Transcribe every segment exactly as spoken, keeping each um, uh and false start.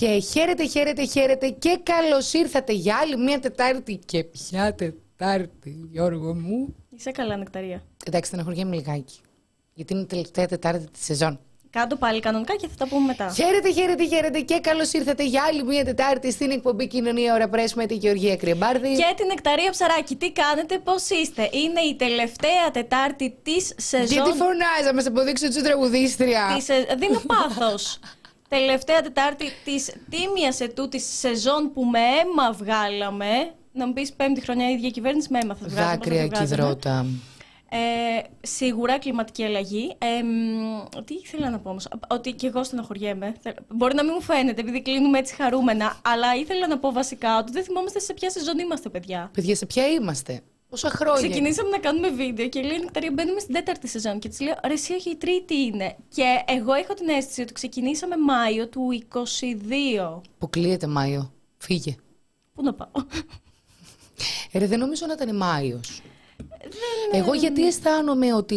Και χαίρετε, χαίρετε, χαίρετε και καλώς ήρθατε για άλλη μια Τετάρτη. Και ποια Τετάρτη, Γιώργο μου? Είσαι καλά, Νεκταρία. Εντάξει, στεναχωριέμαι λιγάκι. Γιατί είναι η τελευταία Τετάρτη τη σεζόν. Κάτω πάλι κανονικά και θα τα πούμε μετά. Χαίρετε, χαίρετε, χαίρετε και καλώς ήρθατε για άλλη μια Τετάρτη στην εκπομπή Κοινωνία Ωρα Πρέσ με τη Γεωργία Κρυεμπάρδη. Και την Νεκταρία Ψαράκη. Τι κάνετε, πώς είστε? Είναι η τελευταία Τετάρτη της σεζόν. Γιατί φωνάζει, να μας αποδείξει ότι είσαι τραγουδίστρια. Της, ε, δίνω πάθος. Τελευταία Τετάρτη της τίμιας ετούτης σεζόν που με αίμα βγάλαμε. Να μου πεις πέμπτη χρονιά η ίδια κυβέρνηση με αίμα θα βγάλουμε. Δάκρυα και υδρότα. Ε, σίγουρα κλιματική αλλαγή. Ε, τι ήθελα να πω όμως? Ότι και εγώ στεναχωριέμαι. Μπορεί να μην μου φαίνεται επειδή κλείνουμε έτσι χαρούμενα, αλλά ήθελα να πω βασικά ότι δεν θυμόμαστε σε ποια σεζόν είμαστε, παιδιά. Παιδιά, σε ποια είμαστε? Πόσα χρόνια? Ξεκινήσαμε να κάνουμε βίντεο και λέει η Νεκταρία, μπαίνουμε στην τέταρτη σεζόν. Και τη λέω, ρε, εσύ, όχι, η τρίτη είναι. Και εγώ έχω την αίσθηση ότι ξεκινήσαμε Μάιο του είκοσι δύο. Που κλείεται Μάιο. Φύγε. Πού να πάω? Ε, ρε, δεν νομίζω να ήταν Μάιος. Δεν... Εγώ γιατί αισθάνομαι ότι.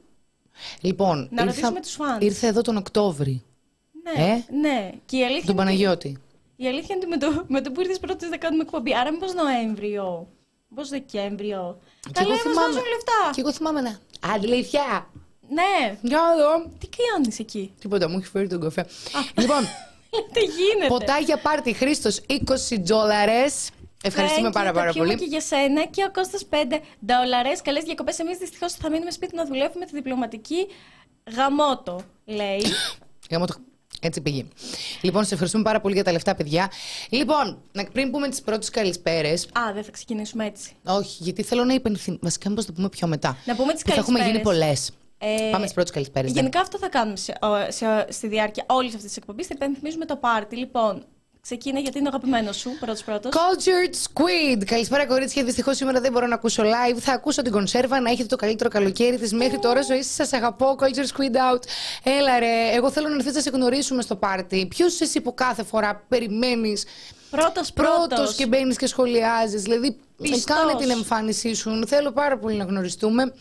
Λοιπόν, να ήρθα... ρωτήσουμε τους φανς. Ήρθε εδώ τον Οκτώβρη. Ναι, ε? ναι. Και η αλήθεια τον είναι Παναγιώτη. Ότι... Η αλήθεια είναι ότι με το, με το που ήρθες πρώτος δεν κάνουμε εκπομπή. Άρα μήπως Νοέμβριο, μήπως Δεκέμβριο. Καλά, μας δώσουν λεφτά. Και εγώ θυμάμαι να. Αλήθεια. Ναι. Για εδώ. Τι κάνεις εκεί? Τίποτα, μου έχει φέρει τον καφέ. Λοιπόν, τι γίνεται? ποτάγια πάρτι Χρήστος είκοσι ντόλαρες. Ευχαριστούμε Thank πάρα you, πάρα το πολύ. Και για σένα και ο Κώστας πέντε ντόλαρες. Καλές διακοπές. Εμείς δυστυχώς θα μείνουμε σπίτι να δουλεύουμε τη διπλωματική. Γαμώτο, λέει. Γαμώτο. Έτσι πήγε. Λοιπόν, σε ευχαριστούμε πάρα πολύ για τα λεφτά, παιδιά. Λοιπόν, πριν πούμε τις πρώτες καλησπέρες. Α, δεν θα ξεκινήσουμε έτσι. Όχι, γιατί θέλω να υπενθυμίσω. Βασικά, μήπως το πούμε πιο μετά. Να πούμε τις καλησπέρες. Θα έχουμε γίνει πολλές. Ε, Πάμε στις πρώτες καλησπέρες. Γενικά ναι. Αυτό θα κάνουμε σε, σε, στη διάρκεια όλης αυτής της εκπομπής. Θα υπενθυμίζουμε το πάρτι. Λοιπόν, ξεκίνα γιατί είναι αγαπημένο σου, πρώτος πρώτος. Cultured Squid. Καλησπέρα, κορίτσια. Δυστυχώς σήμερα δεν μπορώ να ακούσω live. Θα ακούσω την κονσέρβα. Να έχετε το καλύτερο καλοκαίρι της μέχρι τώρα ζωής σας. Σας αγαπώ. Cultured Squid out. Έλα ρε. Εγώ θέλω να έρθεις να σε γνωρίσουμε στο πάρτι. Ποιος εσύ που κάθε φορά περιμένεις πρώτος πρώτος και μπαίνεις και σχολιάζεις? Δηλαδή, κάνε την εμφάνισή σου. Θέλω πάρα πολύ να γνωριστούμε.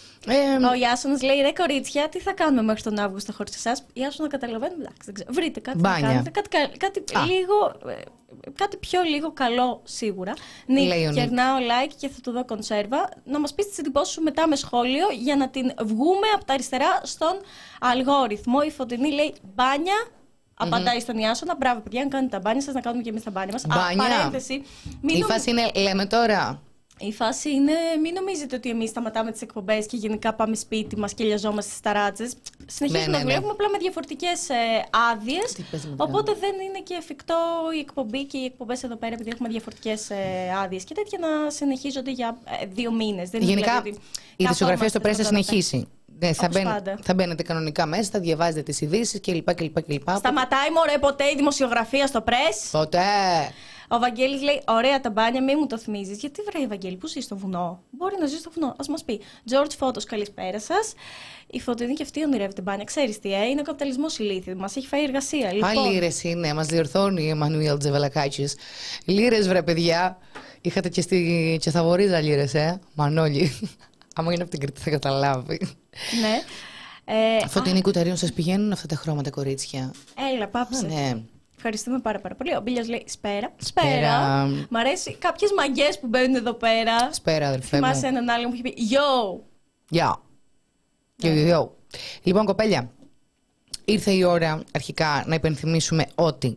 Ε, ο Ιάσονας λέει: ρε κορίτσια, τι θα κάνουμε μέχρι τον Αύγουστο χωρίς εσάς? Ιάσονα, καταλαβαίνουμε. Εντάξει, δεν ξέρω. Βρείτε κάτι Μπάνια. να κάνετε. Κάτι, κάτι, λίγο, κάτι πιο λίγο καλό σίγουρα. Νίκ, κερνάω like και θα του δω κονσέρβα. Να μας πεις τις εντυπώσεις σου μετά με σχόλιο για να την βγούμε από τα αριστερά στον αλγόριθμο. Η Φωτεινή λέει: μπάνια. Απαντάει mm-hmm. στον Ιάσονα. Μπράβο, παιδιά, αν κάνετε τα μπάνια σας, να κάνουμε και εμείς τα μπάνια μας. Μπάνια. Α, παρένθεση. Η φάση είναι, λέμε τώρα. Η φάση είναι, μην νομίζετε ότι εμείς σταματάμε τις εκπομπές και γενικά πάμε σπίτι μας και λιαζόμαστε στις ταράτσες. Συνεχίζουμε ναι, ναι, να δουλεύουμε ναι. απλά με διαφορετικές ε, άδειες. Οπότε δεν είναι και εφικτό η εκπομπή και οι εκπομπές εδώ πέρα, επειδή έχουμε διαφορετικές ε, άδειες και τέτοια, να συνεχίζονται για ε, δύο μήνες. Δεν γενικά είναι δηλαδή, η δισογραφία στο Press θα συνεχίσει. Ναι, θα, μπαίν, θα μπαίνετε κανονικά μέσα, θα διαβάζετε τις ειδήσεις κλπ. κλπ, κλπ. Σταματάει μωρέ ποτέ η δημοσιογραφία στο Press? Ποτέ. Ο Βαγγέλης λέει: ωραία τα μπάνια, μη μου το θυμίζεις. Γιατί βρε, Βαγγέλη, πού ζει στο βουνό? Μπορεί να ζει στο βουνό, ας μας πει. George Photos, καλησπέρα σας. Η Φωτεινή και αυτή ονειρεύεται μπάνια. Ξέρεις τι, ε? Είναι ο καπιταλισμός ηλίθιο. Μας έχει φάει εργασία. Λοιπόν. Α, λίρες είναι, μας διορθώνει η Εμμανουήλ Τζεβελακάκης. Λίρες, βρε παιδιά. Είχατε και στη Τσεθαβορίζα λίρες, ε. Μανώλη. Άμα είναι από την Κρήτη θα καταλάβει. Ναι. Ε, Φωτεινή Κουταρίων, σας πηγαίνουν αυτά τα χρώματα, κορίτσια? Έλα, πάψε. Α, ναι. Ευχαριστούμε πάρα, πάρα πολύ. Ο Μπίλιος λέει σπέρα. Σπέρα. Μ' αρέσει κάποιες μαγκές που μπαίνουν εδώ πέρα. Σπέρα, αδερφέ μου. Θυμάσαι έναν άλλο που είχε πει Yo. Γεια. Yo, yo. Λοιπόν, κοπέλια, ήρθε η ώρα αρχικά να υπενθυμίσουμε ότι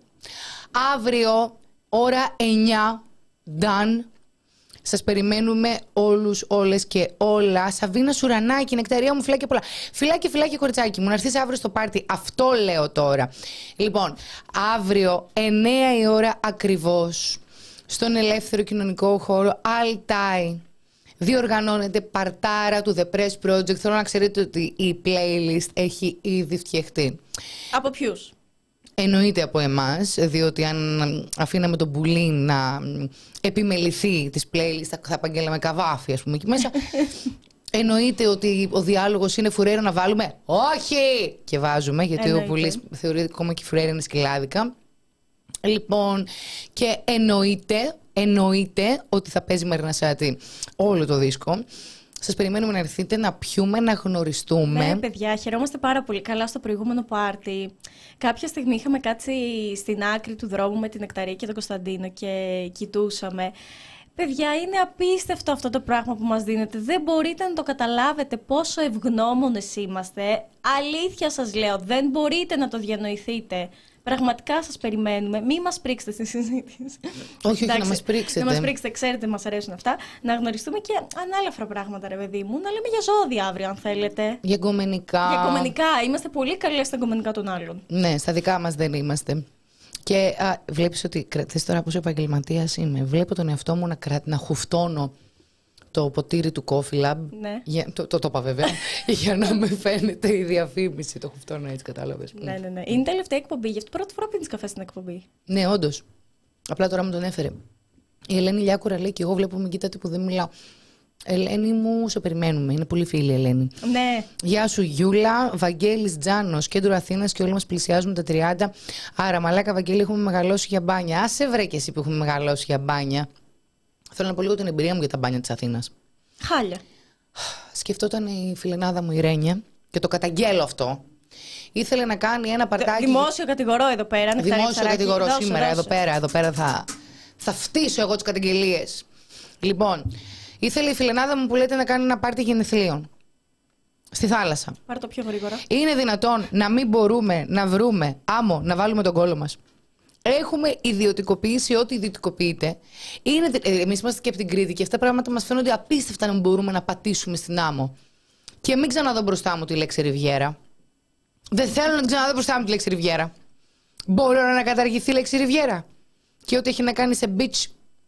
αύριο ώρα εννιά, done. Σας περιμένουμε όλους, όλες και όλα. Σαβίνα Σουρανάκη, Νεκταρία μου, φιλάκια πολλά. Φιλάκια, φιλάκια, κοριτσάκι μου. Να έρθεις αύριο στο πάρτι. Αυτό λέω τώρα. Λοιπόν, αύριο, εννιά η ώρα ακριβώς, στον ελεύθερο κοινωνικό χώρο Altai, διοργανώνεται παρτάρα του The Press Project. Θέλω να ξέρετε ότι η playlist έχει ήδη φτιαχτεί. Από ποιους? Εννοείται από εμάς, διότι αν αφήναμε τον πουλί να επιμεληθεί τις playlist θα, θα απαγγέλαμε καβάφι, ας πούμε, εκεί μέσα. Εννοείται ότι ο διάλογος είναι φουρέιρο να βάλουμε. Όχι! Και βάζουμε, γιατί εννοείται. Ο πουλής θεωρεί ακόμα και η φουρέιρα είναι σκυλάδικα. Λοιπόν, και εννοείται, εννοείται ότι θα παίζει Μαρινασάτη όλο το δίσκο. Σας περιμένουμε να έρθετε, να πιούμε, να γνωριστούμε. Ναι, παιδιά, χαιρόμαστε πάρα πολύ. Καλά στο προηγούμενο πάρτι. Κάποια στιγμή είχαμε κάτσει στην άκρη του δρόμου με την Νεκταρία και τον Κωνσταντίνο και κοιτούσαμε. Παιδιά, είναι απίστευτο αυτό το πράγμα που μας δίνετε. Δεν μπορείτε να το καταλάβετε πόσο ευγνώμονες είμαστε. Αλήθεια σας λέω, δεν μπορείτε να το διανοηθείτε. Πραγματικά σας περιμένουμε. Μη μας πρίξετε στη συζήτηση. Όχι, όχι, να μας πρίξετε. Να μας πρίξετε, ξέρετε, μας αρέσουν αυτά. Να γνωριστούμε και ανάλαφρα πράγματα, ρε παιδί μου. Να λέμε για ζώδια αύριο, αν θέλετε. Για γκομενικά. Για γκομενικά. Είμαστε πολύ καλοί στα γκομενικά των άλλων. Ναι, στα δικά μας δεν είμαστε. Και α, βλέπεις ότι, θες τώρα πόσο επαγγελματίας είμαι. Βλέπω τον εαυτό μου να, κρα... να χουφτώνω το ποτήρι του Coffee Lab. Ναι. Για... Το, το, το είπα βέβαια. Για να με φαίνεται η διαφήμιση. Το χουφτώνω έτσι, κατάλαβες. Ναι, ναι, ναι. Είναι η τελευταία εκπομπή. Γι' αυτό πρώτη φορά πίνεις καφέ στην εκπομπή. Ναι, όντως. Απλά τώρα μου τον έφερε. Η Ελένη Λιάκουρα λέει και εγώ βλέπω με κοίτατε που δεν μιλάω. Ελένη μου, σε περιμένουμε. Είναι πολύ φίλη η Ελένη. Ναι. Γεια σου Γιούλα, Βαγγέλης Τζάνος, κέντρο Αθήνας και όλοι μας πλησιάζουμε τα τριάντα. Άρα, μαλάκα Βαγγέλη, έχουμε μεγαλώσει για μπάνια. Άσε βρε και εσύ που έχουμε μεγαλώσει για μπάνια. Θέλω να πω λίγο την εμπειρία μου για τα μπάνια της Αθήνας. Χάλια. Σκεφτόταν η φιλενάδα μου η Ρένια και το καταγγέλω αυτό. Ήθελε να κάνει ένα παρτάκι. Δημόσιο κατηγορώ εδώ πέρα. Δημόσιο κατηγορώ σήμερα, εδώ πέρα, εδώ πέρα θα, θα φτύσω εγώ τις καταγγελίες. Λοιπόν. Ήθελε η φιλενάδα μου που λέτε να κάνει ένα πάρτι γενεθλίων. Στη θάλασσα. Πάρε το πιο γρήγορα. Είναι δυνατόν να μην μπορούμε να βρούμε άμμο να βάλουμε τον κόλλο μας? Έχουμε ιδιωτικοποιήσει ό,τι ιδιωτικοποιείται. Είναι... Εμείς είμαστε και από την Κρήτη και αυτά τα πράγματα μας φαίνονται απίστευτα να μπορούμε να πατήσουμε στην άμμο. Και μην ξαναδώ μπροστά μου τη λέξη Ριβιέρα. Δεν θέλω να ξαναδώ μπροστά μου τη λέξη Ριβιέρα. Μπορώ να καταργηθεί η λέξη Ριβιέρα. Και ό,τι έχει να κάνει σε beach,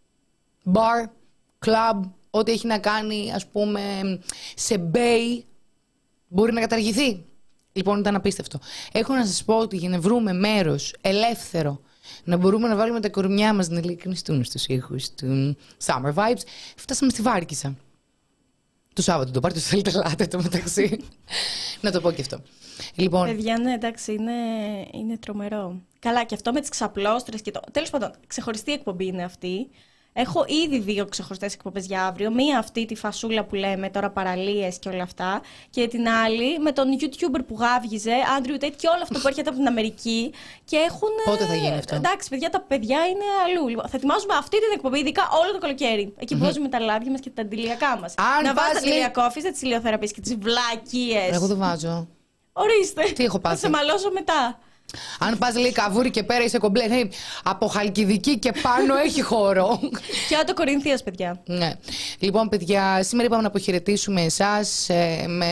bar, club, ό,τι έχει να κάνει, ας πούμε, σε bay, μπορεί να καταργηθεί. Λοιπόν, ήταν απίστευτο. Έχω να σας πω ότι για να βρούμε μέρος ελεύθερο, να μπορούμε να βάλουμε τα κορμιά μας να ειλικρινιστούν στους ήχους του Summer Vibes, φτάσαμε στη Βάρκισσα. Το Σάββατο το πάρτι, θέλετε ελάτε το μεταξύ. Να το πω και αυτό. Λοιπόν... Παιδιά, ναι, εντάξει, είναι, είναι τρομερό. Καλά, και αυτό με τις ξαπλώστρες και το... Τέλος πάντων, ξεχωριστή εκπομπή είναι αυτή. Έχω ήδη δύο ξεχωριστές εκπομπές για αύριο. Μία αυτή τη φασούλα που λέμε τώρα, παραλίες και όλα αυτά. Και την άλλη με τον YouTuber που γάβγιζε, Andrew Tate και όλο αυτό που έρχεται από την Αμερική. Και έχουν. Πότε θα γίνει αυτό? Εντάξει, παιδιά, τα παιδιά είναι αλλού. Λοιπόν, θα ετοιμάζουμε αυτή την εκπομπή, ειδικά όλο το καλοκαίρι. Εκεί που βάζουμε τα λάδια μας και τα αντιλιακά μας. Να βάζετε τα αντιλιακά, αφήστε τις ηλιοθεραπείες και τις βλακίες. Εγώ το βάζω. Ορίστε. Τι έχω πάθει? Θα σε μαλώσω μετά. Αν πας λέει καβούρι και πέρα είσαι κομπλέ, hey, από Χαλκιδική και πάνω έχει χώρο. Και Άτο Κορινθίας, παιδιά. Ναι. Λοιπόν, παιδιά, σήμερα είπαμε να αποχαιρετήσουμε εσάς ε, με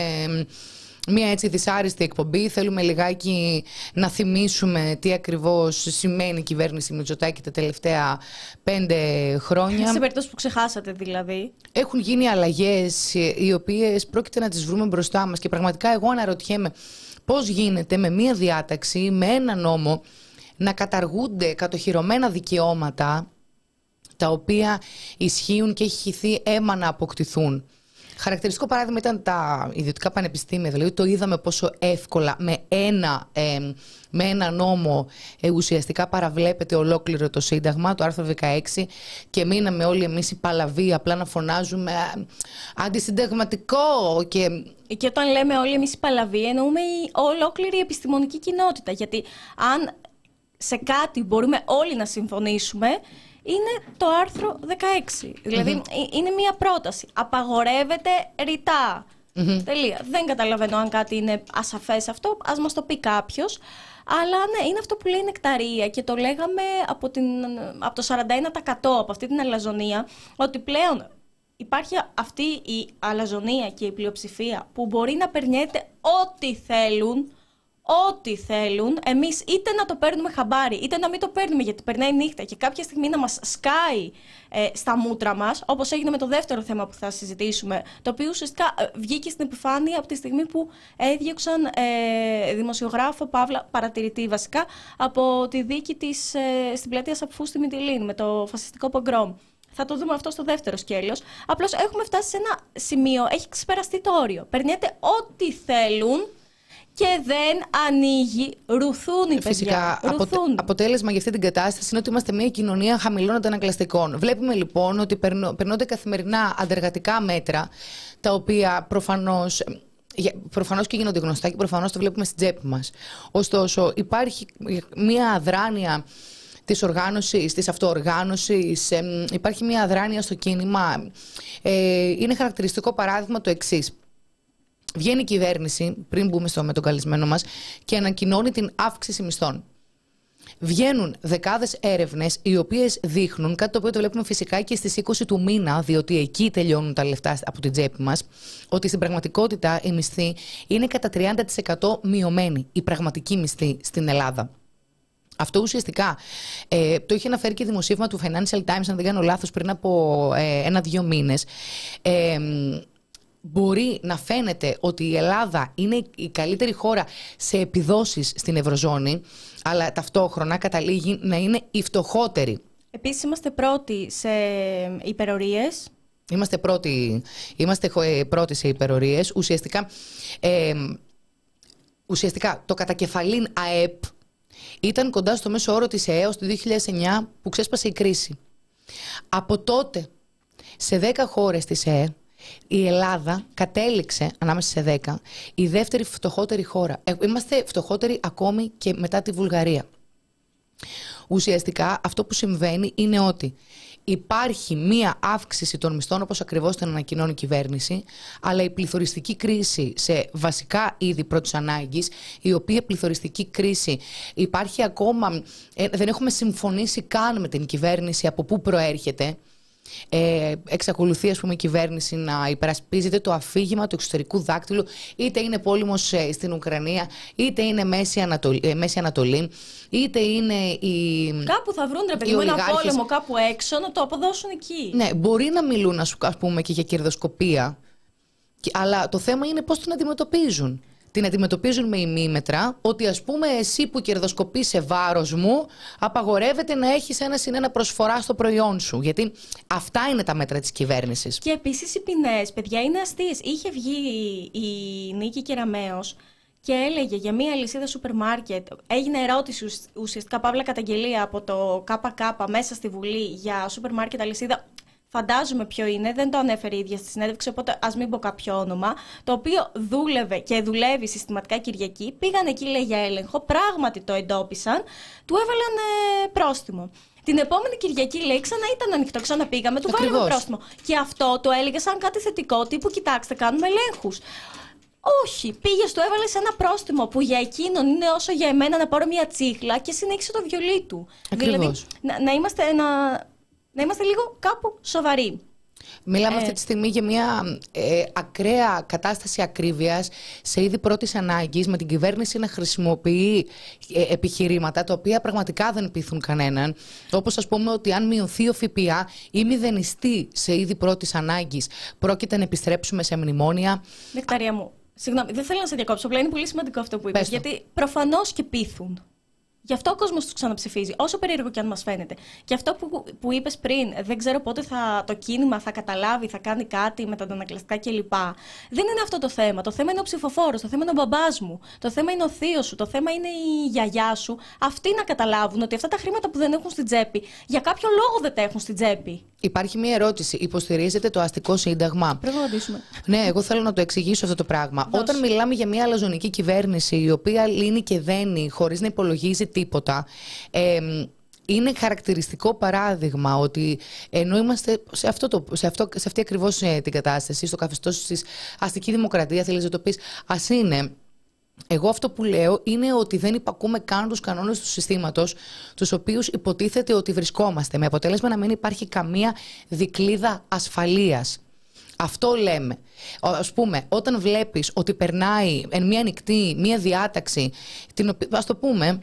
μια έτσι δυσάρεστη εκπομπή. Θέλουμε λιγάκι να θυμίσουμε τι ακριβώς σημαίνει η κυβέρνηση Μητσοτάκη τα τελευταία πέντε χρόνια. Σε περίπτωση που ξεχάσατε δηλαδή. Έχουν γίνει αλλαγές οι οποίες πρόκειται να τις βρούμε μπροστά μας και πραγματικά εγώ αναρωτιέμαι πώς γίνεται με μία διάταξη, με ένα νόμο, να καταργούνται κατοχυρωμένα δικαιώματα τα οποία ισχύουν και έχει χυθεί αίμα να αποκτηθούν. Χαρακτηριστικό παράδειγμα ήταν τα ιδιωτικά πανεπιστήμια. Δηλαδή το είδαμε πόσο εύκολα με ένα, ε, με ένα νόμο ε, ουσιαστικά παραβλέπεται ολόκληρο το Σύνταγμα, το άρθρο δεκαέξι, και μείναμε όλοι εμείς οι παλαβοί απλά να φωνάζουμε αντισυνταγματικό. Και... και όταν λέμε όλοι εμείς οι παλαβοί εννοούμε η ολόκληρη επιστημονική κοινότητα. Γιατί αν σε κάτι μπορούμε όλοι να συμφωνήσουμε, είναι το άρθρο δεκαέξι. Δηλαδή mm-hmm. είναι μία πρόταση. Απαγορεύεται ρητά. Mm-hmm. Τελεία. Δεν καταλαβαίνω αν κάτι είναι ασαφές αυτό. Ας μας το πει κάποιος. Αλλά ναι, είναι αυτό που λέει η Νεκταρία και το λέγαμε από, την, από το σαράντα ένα τοις εκατό από αυτή την αλαζονία, ότι πλέον υπάρχει αυτή η αλαζονία και η πλειοψηφία που μπορεί να περνιέται ό,τι θέλουν. Ό,τι θέλουν, εμείς είτε να το παίρνουμε χαμπάρι, είτε να μην το παίρνουμε γιατί περνάει νύχτα και κάποια στιγμή να μας σκάει ε, στα μούτρα μας, όπως έγινε με το δεύτερο θέμα που θα συζητήσουμε, το οποίο ουσιαστικά ε, βγήκε στην επιφάνεια από τη στιγμή που έδιωξαν ε, δημοσιογράφο, παύλα, παρατηρητή βασικά, από τη δίκη της ε, στην πλατεία Σαπφού στη Μυτιλήνη με το φασιστικό πογκρόμ. Θα το δούμε αυτό στο δεύτερο σκέλος. Απλώς έχουμε φτάσει σε ένα σημείο, έχει ξεπεραστεί το όριο. Περνιέται ό,τι θέλουν. και δεν ανοίγει, ρουθούν οι Φυσικά, παιδιά. Φυσικά, αποτέλεσμα για αυτή την κατάσταση είναι ότι είμαστε μια κοινωνία χαμηλών αντανακλαστικών. Βλέπουμε λοιπόν ότι περνώ, περνώνται καθημερινά αντεργατικά μέτρα, τα οποία προφανώς, προφανώς και γίνονται γνωστά και προφανώς το βλέπουμε στην τσέπη μας. Ωστόσο, υπάρχει μια αδράνεια της οργάνωσης, της αυτοοργάνωσης, ε, υπάρχει μια αδράνεια στο κίνημα. Ε, είναι χαρακτηριστικό παράδειγμα το εξής. Βγαίνει η κυβέρνηση, πριν μπούμε στο με τον καλεσμένο μας, και ανακοινώνει την αύξηση μισθών. Βγαίνουν δεκάδες έρευνες οι οποίες δείχνουν, κάτι το οποίο το βλέπουμε φυσικά και στις είκοσι του μήνα, διότι εκεί τελειώνουν τα λεφτά από την τσέπη μας, ότι στην πραγματικότητα η μισθή είναι κατά τριάντα τοις εκατό μειωμένη, η πραγματική μισθή στην Ελλάδα. Αυτό ουσιαστικά ε, το είχε αναφέρει και δημοσίευμα του Financial Times, αν δεν κάνω λάθος, πριν από ε, ένα-δύο μήνες. Ε, Μπορεί να φαίνεται ότι η Ελλάδα είναι η καλύτερη χώρα σε επιδόσεις στην Ευρωζώνη, αλλά ταυτόχρονα καταλήγει να είναι η φτωχότερη. Επίσης είμαστε πρώτοι σε υπερορίες. Είμαστε πρώτοι, είμαστε πρώτοι σε υπερορίες. Ουσιαστικά, ε, ουσιαστικά το κατακεφαλήν ΑΕΠ ήταν κοντά στο μέσο όρο της ΕΕ ως το δύο χιλιάδες εννιά που ξέσπασε η κρίση. Από τότε, σε δέκα χώρες της ΕΕ, η Ελλάδα κατέληξε ανάμεσα σε δέκα η δεύτερη φτωχότερη χώρα. Είμαστε φτωχότεροι ακόμη και μετά τη Βουλγαρία. Ουσιαστικά αυτό που συμβαίνει είναι ότι υπάρχει μία αύξηση των μισθών, όπως ακριβώς την ανακοινώνει η κυβέρνηση, αλλά η πληθωριστική κρίση σε βασικά είδη πρώτης ανάγκης, η οποία πληθωριστική κρίση υπάρχει ακόμα, ε, δεν έχουμε συμφωνήσει καν με την κυβέρνηση από πού προέρχεται. Ε, εξακολουθεί, ας πούμε, η κυβέρνηση να υπερασπίζεται το αφήγημα του εξωτερικού δάκτυλου, είτε είναι πόλεμος ε, στην Ουκρανία, είτε είναι Μέση Ανατολή, ε, Μέση Ανατολή, είτε είναι η. Κάπου θα βρουν, ρε παιδί μου, ένα πόλεμο κάπου έξω να το αποδώσουν εκεί. Ναι, μπορεί να μιλούν, ας πούμε, και για κερδοσκοπία, αλλά το θέμα είναι πώς την αντιμετωπίζουν. Την αντιμετωπίζουν με ημίμετρα, ότι ας πούμε εσύ που κερδοσκοπείς σε βάρος μου, απαγορεύεται να έχεις ένα συν ένα προσφορά στο προϊόν σου. Γιατί αυτά είναι τα μέτρα της κυβέρνησης. Και επίσης οι ποινές, παιδιά, είναι αστείες. Είχε βγει η Νίκη Κεραμέως και έλεγε για μία αλυσίδα σούπερ μάρκετ. Έγινε ερώτηση ουσιαστικά, παύλα καταγγελία από το ΚΚ μέσα στη Βουλή για σούπερ μάρκετ αλυσίδα. Φαντάζομαι ποιο είναι, δεν το ανέφερε η ίδια στη συνέντευξη, οπότε ας μην πω κάποιο όνομα. Το οποίο δούλευε και δουλεύει συστηματικά Κυριακή. Πήγαν εκεί, λέει, για έλεγχο. Πράγματι το εντόπισαν, του έβαλαν ε, πρόστιμο. Την επόμενη Κυριακή, λέει, ξανά ήταν ανοιχτό, ξαναπήγαμε, του Ακριβώς. βάλαμε πρόστιμο. Και αυτό το έλεγε σαν κάτι θετικό, τύπου κοιτάξτε, κάνουμε ελέγχους. Όχι, πήγε, του έβαλε ένα πρόστιμο που για εκείνον είναι όσο για εμένα να πάρω μια τσίχλα και συνέχισε το βιολί του. Ακριβώς. Δηλαδή, να, να είμαστε ένα. Να είμαστε λίγο κάπου σοβαροί. Μιλάμε ε... αυτή τη στιγμή για μια ε, ακραία κατάσταση ακρίβειας σε είδη πρώτης ανάγκης, με την κυβέρνηση να χρησιμοποιεί ε, επιχειρήματα τα οποία πραγματικά δεν πείθουν κανέναν. Όπως, ας πούμε, ότι αν μειωθεί ο ΦΠΑ ή μηδενιστεί σε είδη πρώτης ανάγκης, πρόκειται να επιστρέψουμε σε μνημόνια. Νεκταρία μου, συγγνώμη, δεν θέλω να σε διακόψω, απλά είναι πολύ σημαντικό αυτό που είπες, γιατί προφανώς και πείθουν. Γι' αυτό ο κόσμος τους ξαναψηφίζει, όσο περίεργο και αν μας φαίνεται. Και αυτό που, που είπες πριν, δεν ξέρω πότε θα, το κίνημα θα καταλάβει, θα κάνει κάτι με τα αντανακλαστικά κλπ. Δεν είναι αυτό το θέμα. Το θέμα είναι ο ψηφοφόρος, το θέμα είναι ο μπαμπάς μου, το θέμα είναι ο θείος σου, το θέμα είναι η γιαγιά σου. Αυτοί να καταλάβουν ότι αυτά τα χρήματα που δεν έχουν στην τσέπη, για κάποιο λόγο δεν τα έχουν στην τσέπη. Υπάρχει μία ερώτηση. Υποστηρίζετε το αστικό σύνταγμα? Πρέπει να απαντήσουμε. Ναι, εγώ θέλω να το εξηγήσω αυτό το πράγμα. Δώσε. Όταν μιλάμε για μία αλαζονική κυβέρνηση, η οποία λύνει και δένει χωρίς να υπολογίζει τίποτα, ε, είναι χαρακτηριστικό παράδειγμα ότι ενώ είμαστε σε, αυτό το, σε, αυτό, σε αυτή ακριβώς την κατάσταση, στο καθεστώς της αστική δημοκρατία, θέλεις να το πεις, ας είναι. Εγώ αυτό που λέω είναι ότι δεν υπακούμε καν τους κανόνες του συστήματος, τους οποίους υποτίθεται ότι βρισκόμαστε, με αποτέλεσμα να μην υπάρχει καμία δικλείδα ασφαλείας. Αυτό λέμε. Ας πούμε, όταν βλέπεις ότι περνάει εν μία νυχτή μία διάταξη, την οποία, ας το πούμε,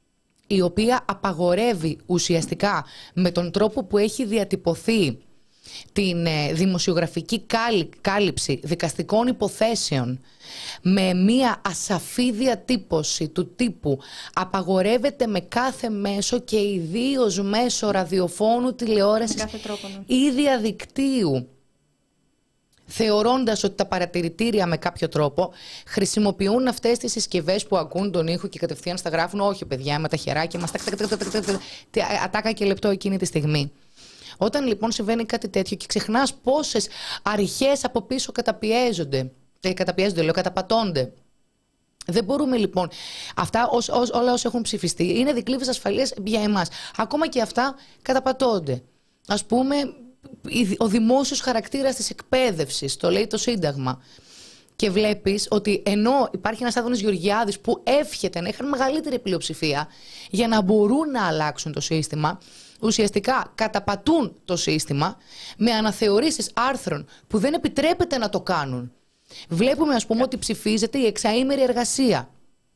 η οποία απαγορεύει ουσιαστικά με τον τρόπο που έχει διατυπωθεί την ε, δημοσιογραφική κάλυψη δικαστικών υποθέσεων, με μία ασαφή διατύπωση του τύπου απαγορεύεται με κάθε μέσο και ιδίως μέσω ραδιοφώνου, τηλεόρασης ή διαδικτύου. θεωρώντας ότι τα παρατηρητήρια με κάποιο τρόπο χρησιμοποιούν αυτές τις συσκευές που ακούν τον ήχο και κατευθείαν στα γράφουν. Όχι, παιδιά, με τα χεράκια μας, ατάκα και λεπτό εκείνη τη στιγμή. Όταν λοιπόν συμβαίνει κάτι τέτοιο και ξεχνάς πόσες αρχές από πίσω καταπιέζονται, ε, καταπιέζονται, λέω, καταπατώνται. Δεν μπορούμε λοιπόν. Αυτά ως, ως, όλα όσα έχουν ψηφιστεί είναι δικλείδες ασφαλείας για εμάς. Ακόμα και αυτά καταπατώνται. Ας πούμε, ο δημόσιος χαρακτήρας της εκπαίδευσης, το λέει το Σύνταγμα. Και βλέπεις ότι ενώ υπάρχει ένας Άδωνης Γεωργιάδης που εύχεται να είχαν μεγαλύτερη πλειοψηφία για να μπορούν να αλλάξουν το σύστημα, ουσιαστικά καταπατούν το σύστημα με αναθεωρήσεις άρθρων που δεν επιτρέπεται να το κάνουν. Βλέπουμε, ας πούμε, ότι ψηφίζεται η εξαήμερη εργασία.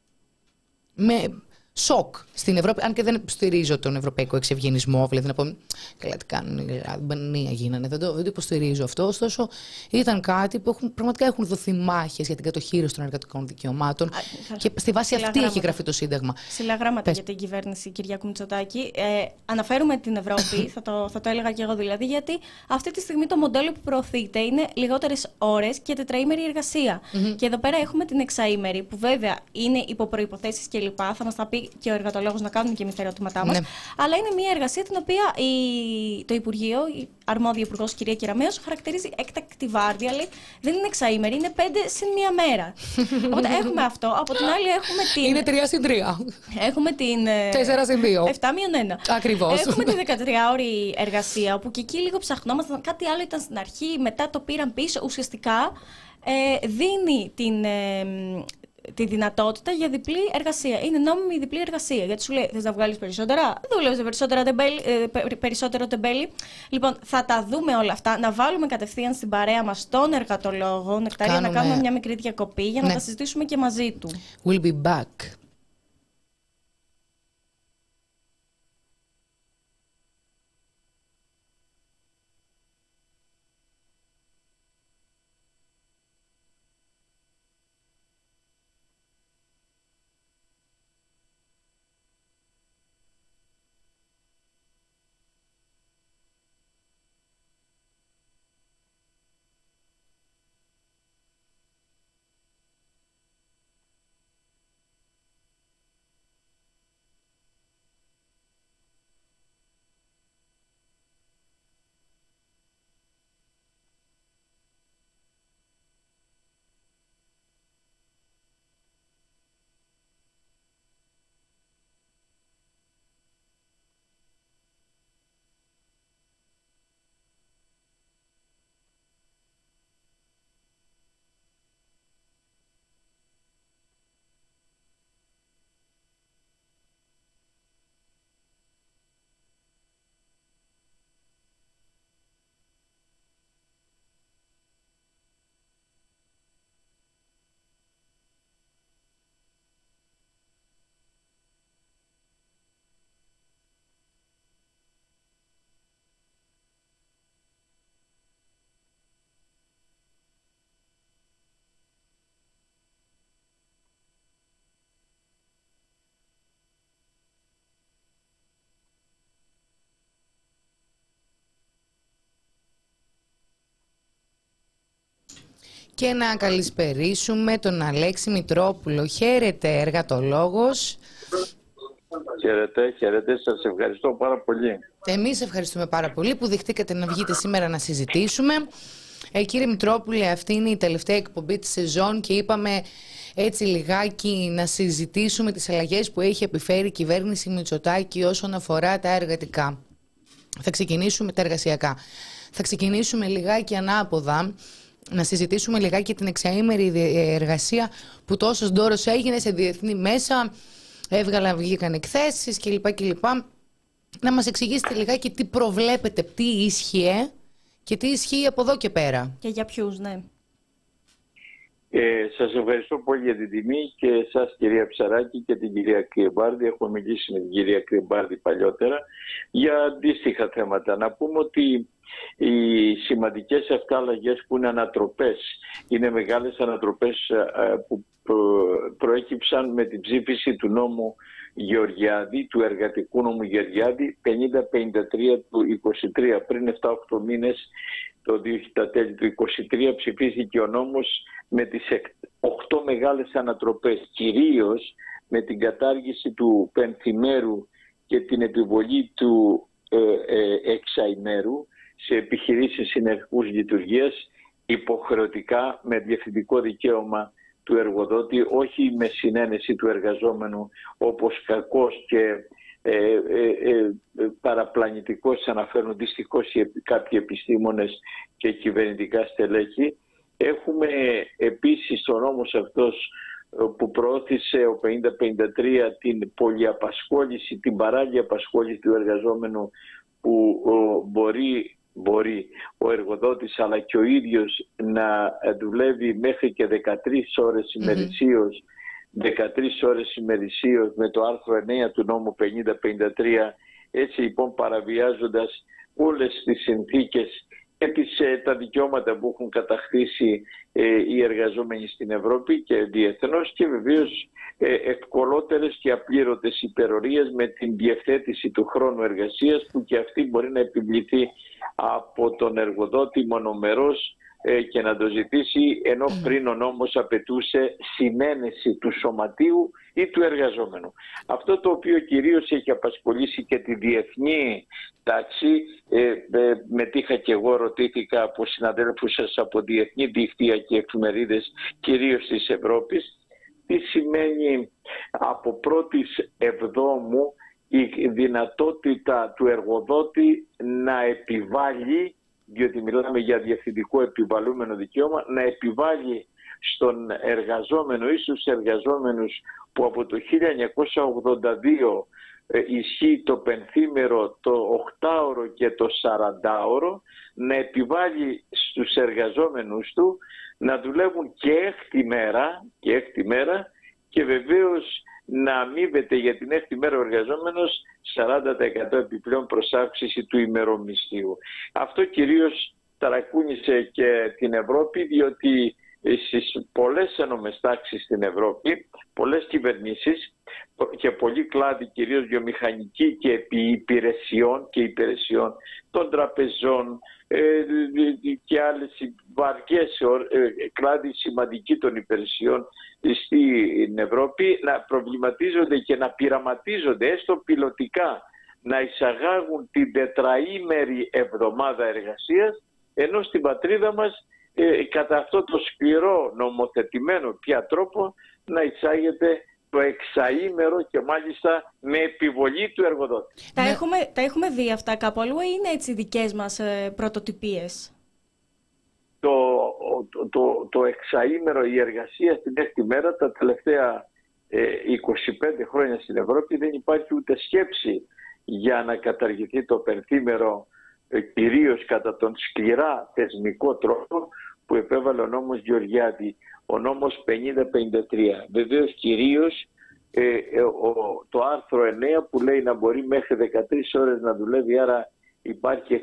Με σοκ στην Ευρώπη, αν και δεν στηρίζω τον ευρωπαϊκό εξευγενισμό, δηλαδή να πω, καλά τι κάνουν, μπανία γίνανε, δεν το, δεν το υποστηρίζω αυτό, ωστόσο ήταν κάτι που έχουν, πραγματικά έχουν δοθεί μάχες για την κατοχήρωση των εργατικών δικαιωμάτων. Α, και στη βάση αυτή έχει γραφεί το Σύνταγμα. Ψηλά γράμματα για την κυβέρνηση Κυριάκου Μητσοτάκη. Ε, αναφέρουμε την Ευρώπη, θα, το, θα το έλεγα και εγώ δηλαδή, γιατί αυτή τη στιγμή το μοντέλο που προωθείται είναι λιγότερες ώρες και τετραήμερη εργασία. Mm-hmm. Και εδώ πέρα έχουμε την εξαήμερη, που βέβαια είναι υπό προϋποθέσεις κλπ. Θα μας τα πει και ο εργατολόγος να κάνουμε και εμείς τα ερωτήματά μας. Ναι. Αλλά είναι μια εργασία την οποία η, το Υπουργείο, η αρμόδια υπουργός κυρία Κεραμέως, χαρακτηρίζει έκτακτη βάρδια. Λέει δεν είναι εξαήμερη, είναι πέντε συν μία μέρα. Οπότε έχουμε αυτό. Από την άλλη έχουμε την. Είναι τρία συν τρία. Έχουμε την. τέσσερα συν δύο. επτά μείον ένα. Ακριβώς. Έχουμε τη δεκατριάωρη εργασία, όπου και εκεί λίγο ψαχνόμασταν. Κάτι άλλο ήταν στην αρχή, μετά το πήραν πίσω. Ουσιαστικά ε, δίνει την. Ε, τη δυνατότητα για διπλή εργασία. Είναι νόμιμη η διπλή εργασία. Γιατί σου λέει, θες να βγάλεις περισσότερα, δούλευες περισσότερα τεμπέλη, ε, περισσότερο τεμπέλη. Λοιπόν, θα τα δούμε όλα αυτά. Να βάλουμε κατευθείαν στην παρέα μας τον εργατολόγο, Νεκτάρια, κάνουμε... να κάνουμε μια μικρή διακοπή για να ναι. τα συζητήσουμε και μαζί του. We'll be back. Και να καλησπερίσουμε τον Αλέξη Μητρόπουλο. Χαίρετε, εργατολόγος. Χαίρετε, χαίρετε. Σας ευχαριστώ πάρα πολύ. Εμείς ευχαριστούμε πάρα πολύ που δεχτήκατε να βγείτε σήμερα να συζητήσουμε. Ε, κύριε Μητρόπουλε, αυτή είναι η τελευταία εκπομπή της σεζόν και είπαμε έτσι λιγάκι να συζητήσουμε τις αλλαγές που έχει επιφέρει η κυβέρνηση Μητσοτάκη όσον αφορά τα εργατικά. Θα ξεκινήσουμε τα εργασιακά. Θα ξεκινήσουμε λιγάκι ανάποδα. Να συζητήσουμε λιγάκι την εξαήμερη εργασία που τόσος ντόρος έγινε σε διεθνή μέσα, έβγαλαν, βγήκαν εκθέσεις κλπ. κλπ. Να μας εξηγήσετε λιγάκι τι προβλέπετε, τι ίσχυε και τι ισχύει από εδώ και πέρα. Και για ποιους, ναι. Ε, σας ευχαριστώ πολύ για την τιμή και εσάς κυρία Ψαράκη και την κυρία Κρυεμπάρδη. Έχω μιλήσει με την κυρία Κρυεμπάρδη παλιότερα για αντίστοιχα θέματα. Να πούμε ότι οι σημαντικές αυτά αλλαγές που είναι ανατροπές, είναι μεγάλες ανατροπές που προέκυψαν με την ψήφιση του νόμου Γεωργιάδη, του εργατικού νόμου Γεωργιάδη πενήντα πενήντα τρία του είκοσι τρία, πριν επτά οκτώ μήνες το τα τέλη του είκοσι τρία ψηφίστηκε ο νόμος με τις οκτώ μεγάλες ανατροπές, κυρίως με την κατάργηση του πενθημέρου και την επιβολή του ε, ε, εξαημέρου σε επιχειρήσεις συνεχούς λειτουργίας, υποχρεωτικά με διευθυντικό δικαίωμα του εργοδότη, όχι με συνένεση του εργαζόμενου, όπως κακώς και ε, ε, ε, παραπλανητικώς αναφέρουν δυστυχώς κάποιοι επιστήμονες και κυβερνητικά στελέχη. Έχουμε επίσης τον νόμος αυτός που προώθησε ο πενήντα πενήντα τρία την πολυαπασχόληση, την παράλληλη απασχόληση του εργαζόμενου, που ο, μπορεί, μπορεί ο εργοδότης αλλά και ο ίδιος να δουλεύει μέχρι και δεκατρείς ώρες ημερησίως, mm-hmm. δεκατρείς ώρες ημερησίως με το άρθρο εννέα του νόμου πενήντα πενήντα τρία, έτσι λοιπόν παραβιάζοντας όλες τις συνθήκες και τις, τα δικαιώματα που έχουν κατακτήσει ε, οι εργαζόμενοι στην Ευρώπη και διεθνώς, και βεβαίως ε, ευκολότερες και απλήρωτες υπερορίες με την διευθέτηση του χρόνου εργασίας, που και αυτή μπορεί να επιβληθεί από τον εργοδότη μονομερός ε, και να το ζητήσει, ενώ πριν ο νόμος απαιτούσε συνένεση του σωματείου ή του εργαζόμενου. Αυτό το οποίο κυρίως έχει απασχολήσει και τη διεθνή τάξη, ε, ε, μετήχα και εγώ, ρωτήθηκα από συναδέλφους σας από διεθνή δίκτυα και εφημερίδες κυρίως της Ευρώπης, τι σημαίνει από πρώτης εβδόμου η δυνατότητα του εργοδότη να επιβάλλει, διότι μιλάμε για διευθυντικό επιβαλλούμενο δικαίωμα, να επιβάλλει στον εργαζόμενο ή στους εργαζόμενους που από το χίλια εννιακόσια ογδόντα δύο ε, ισχύει το πενθήμερο, το οχτάωρο και το σαραντάωρο, να επιβάλλει στους εργαζόμενους του να δουλεύουν και έκτη μέρα και, έκτη μέρα, και βεβαίως να αμείβεται για την έκτη μέρα ο εργαζόμενος σαράντα τοις εκατό επιπλέον προς αύξηση του ημερομισθίου. Αυτό κυρίως ταρακούνησε και την Ευρώπη, διότι στις πολλές ένομες τάξεις στην Ευρώπη, πολλές κυβερνήσεις και πολλοί κλάδοι, κυρίως βιομηχανικοί και επί υπηρεσιών και υπηρεσιών των τραπεζών ε, και άλλες βαριές ε, κλάδοι σημαντικοί των υπηρεσιών στην Ευρώπη, να προβληματίζονται και να πειραματίζονται έστω πιλωτικά να εισαγάγουν την τετραήμερη εβδομάδα εργασίας, ενώ στην πατρίδα μας Ε, κατά αυτό το σκληρό νομοθετημένο πια τρόπο να εισάγεται το εξαήμερο, και μάλιστα με επιβολή του εργοδότη. Τα, ναι. έχουμε, τα έχουμε δει αυτά κάπου αλλού ή είναι έτσι δικές μας ε, πρωτοτυπίες? Το, το, το, το εξαήμερο, η εργασία στην έκτη μέρα, τα τελευταία ε, είκοσι πέντε χρόνια στην Ευρώπη δεν υπάρχει ούτε σκέψη για να καταργηθεί το πενθήμερο, κυρίως κατά τον σκληρά θεσμικό τρόπο που επέβαλε ο νόμος Γεωργιάδη, ο νόμος πενήντα πενήντα τρία. Βεβαίως κυρίως ε, ε, ο, το άρθρο εννέα που λέει να μπορεί μέχρι δεκατρείς ώρες να δουλεύει, άρα υπάρχει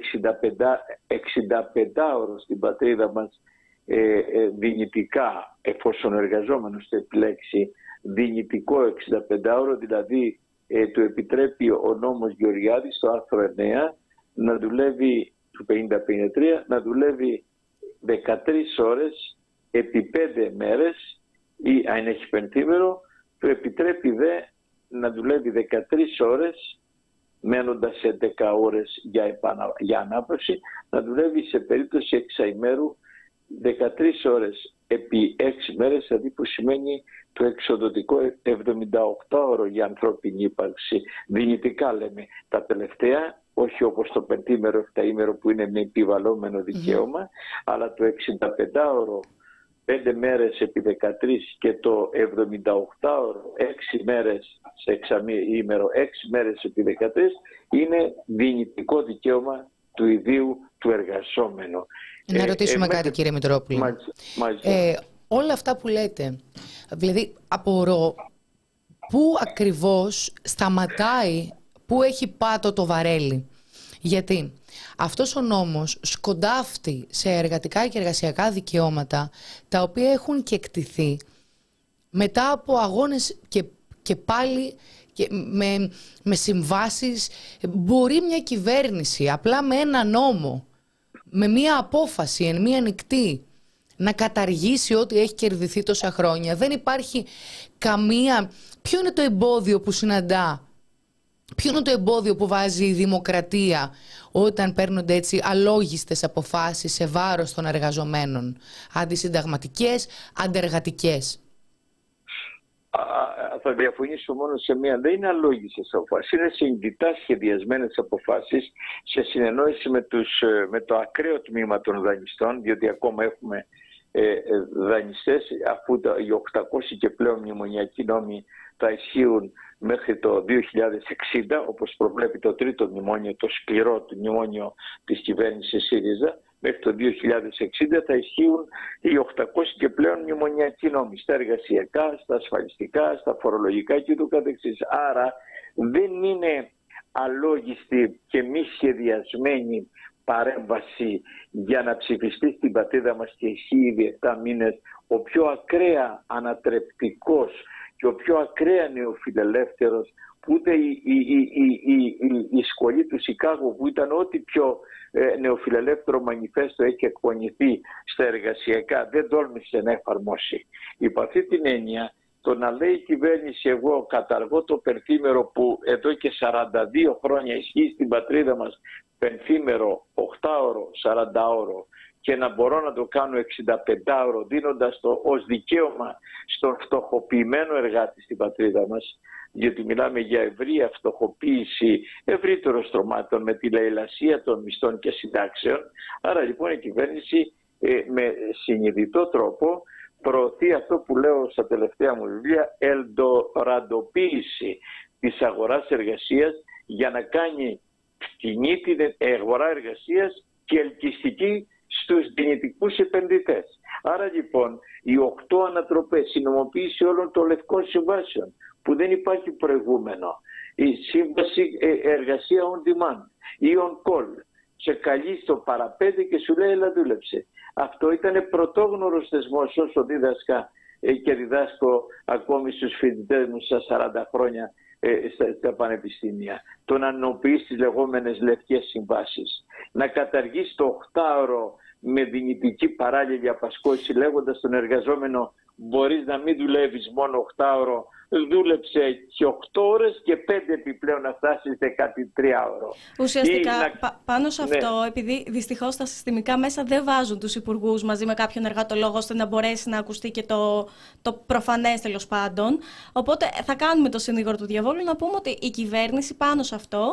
εξήντα πέντε ώρο στην πατρίδα μας ε, ε, δυνητικά, εφόσον ο εργαζόμενος το επιλέξει, δυνητικό εξήντα πέντε ώρο, δηλαδή ε, του επιτρέπει ο νόμος Γεωργιάδη στο άρθρο εννέα να δουλεύει, του πενήντα πενήντα τρία, να δουλεύει δεκατρείς ώρες επί πέντε μέρες, ή αν έχει πενθήμερο, του επιτρέπει δε να δουλεύει δεκατρείς ώρες, μένοντας σε έντεκα ώρες για, επανα... για ανάπαυση, να δουλεύει σε περίπτωση εξαημέρου δεκατρείς ώρες επί έξι μέρες, δηλαδή που σημαίνει το εξοδοτικό εβδομήντα οκτώ ώρο για ανθρώπινη ύπαρξη. Δυνητικά λέμε τα τελευταία, όχι όπως το πεντήμερο, εφταήμερο που είναι με επιβαλλόμενο δικαίωμα, mm. αλλά το εξήντα πέντε ώρο, πέντε μέρες επί δεκατρείς, και το εβδομήντα οκτώ ώρο, έξι μέρες σε εξαήμερο, έξι μέρες επί δεκατρείς, είναι δυνητικό δικαίωμα του ιδίου του εργαζόμενου. Να ρωτήσουμε ε, κάτι ε, κύριε Μητρόπουλε. Μάλιστα, μάλιστα. Ε, όλα αυτά που λέτε, δηλαδή απορώ πού ακριβώς σταματάει, πού έχει πάτο το βαρέλι. Γιατί αυτός ο νόμος σκοντάφτει σε εργατικά και εργασιακά δικαιώματα, τα οποία έχουν κεκτηθεί μετά από αγώνες και, και πάλι και με, με συμβάσεις. Μπορεί μια κυβέρνηση απλά με ένα νόμο με μία απόφαση, εν μία νυχτή, να καταργήσει ό,τι έχει κερδιθεί τόσα χρόνια. Δεν υπάρχει καμία... Ποιο είναι το εμπόδιο που συναντά? Ποιο είναι το εμπόδιο που βάζει η δημοκρατία όταν παίρνονται έτσι αλόγιστες αποφάσεις σε βάρος των εργαζομένων? Αντισυνταγματικές, αντεργατικές. Α, θα διαφωνήσω μόνο σε μία. Δεν είναι αλόγιστες αποφάσεις. Είναι συγκριτά σχεδιασμένες αποφάσεις σε συνεννόηση με, τους, με το ακραίο τμήμα των δανειστών, διότι ακόμα έχουμε ε, δανειστές, αφού τα, οι οκτακόσιοι και πλέον μνημονιακοί νόμοι θα ισχύουν μέχρι το δύο χιλιάδες εξήντα, όπως προβλέπει το τρίτο μνημόνιο, το σκληρό του μνημόνιο της κυβέρνησης ΣΥΡΙΖΑ. Μέχρι το δύο χιλιάδες εξήντα θα ισχύουν οι οκτακόσιοι και πλέον μνημονιακοί νόμοι στα εργασιακά, στα ασφαλιστικά, στα φορολογικά και ούτω καθεξής. Άρα δεν είναι αλόγιστη και μη σχεδιασμένη παρέμβαση για να ψηφιστεί στην πατρίδα μας και ισχύει ήδη επτά μήνες ο πιο ακραία ανατρεπτικός και ο πιο ακραία νεοφιλελεύθερος, που ούτε η, η, η, η, η, η σχολή του Σικάγο, που ήταν ό,τι πιο ε, νεοφιλελεύθερο μανιφέστο έχει εκπονηθεί στα εργασιακά, δεν τόλμησε να εφαρμόσει. Υπό αυτή την έννοια, το να λέει η κυβέρνηση εγώ καταργώ το πενθήμερο που εδώ και σαράντα δύο χρόνια ισχύει στην πατρίδα μας, πενθήμερο, οκτάωρο, σαραντάωρο, και να μπορώ να το κάνω εξηνταπεντάωρο, δίνοντας το ως δικαίωμα στον φτωχοποιημένο εργάτη στην πατρίδα μας, διότι μιλάμε για ευρεία φτωχοποίηση ευρύτερων στρωμάτων με τη λαιλασία των μισθών και συντάξεων. Άρα λοιπόν η κυβέρνηση ε, με συνειδητό τρόπο προωθεί αυτό που λέω στα τελευταία μου βιβλία, ελντοραντοποίηση της αγοράς εργασίας, για να κάνει φτηνή την αγορά εργασίας και ελκυστική στους δυνητικούς επενδυτές. Άρα λοιπόν οι οκτώ ανατροπές, η νομοποίηση όλων των λευκών συμβάσεων που δεν υπάρχει προηγούμενο, η σύμβαση εργασία on demand ή on call, σε καλεί στο παραπέντε και σου λέει έλα δούλεψε. Αυτό ήταν πρωτόγνωρος θεσμός όσο δίδασκα και διδάσκω ακόμη στους φοιτητές μου στα σαράντα χρόνια στα, στα πανεπιστήμια. Το να νομοποιείς τις λεγόμενες λευκές συμβάσεις, να καταργείς το οκτάωρο με δυνητική παράλληλη απασχόληση, λέγοντας τον εργαζόμενο μπορείς να μην δουλεύεις μόνο οκτάωρο, δούλεψε και οκτώ ώρες και πέντε επιπλέον να φτάσεις δεκατρία ώρο. Ουσιαστικά να... πα, πάνω σε αυτό, ναι. Επειδή δυστυχώς τα συστημικά μέσα δεν βάζουν τους υπουργούς μαζί με κάποιον εργατολόγο ώστε να μπορέσει να ακουστεί και το, το προφανές τέλος πάντων. Οπότε θα κάνουμε το συνήγορο του διαβόλου να πούμε ότι η κυβέρνηση πάνω σε αυτό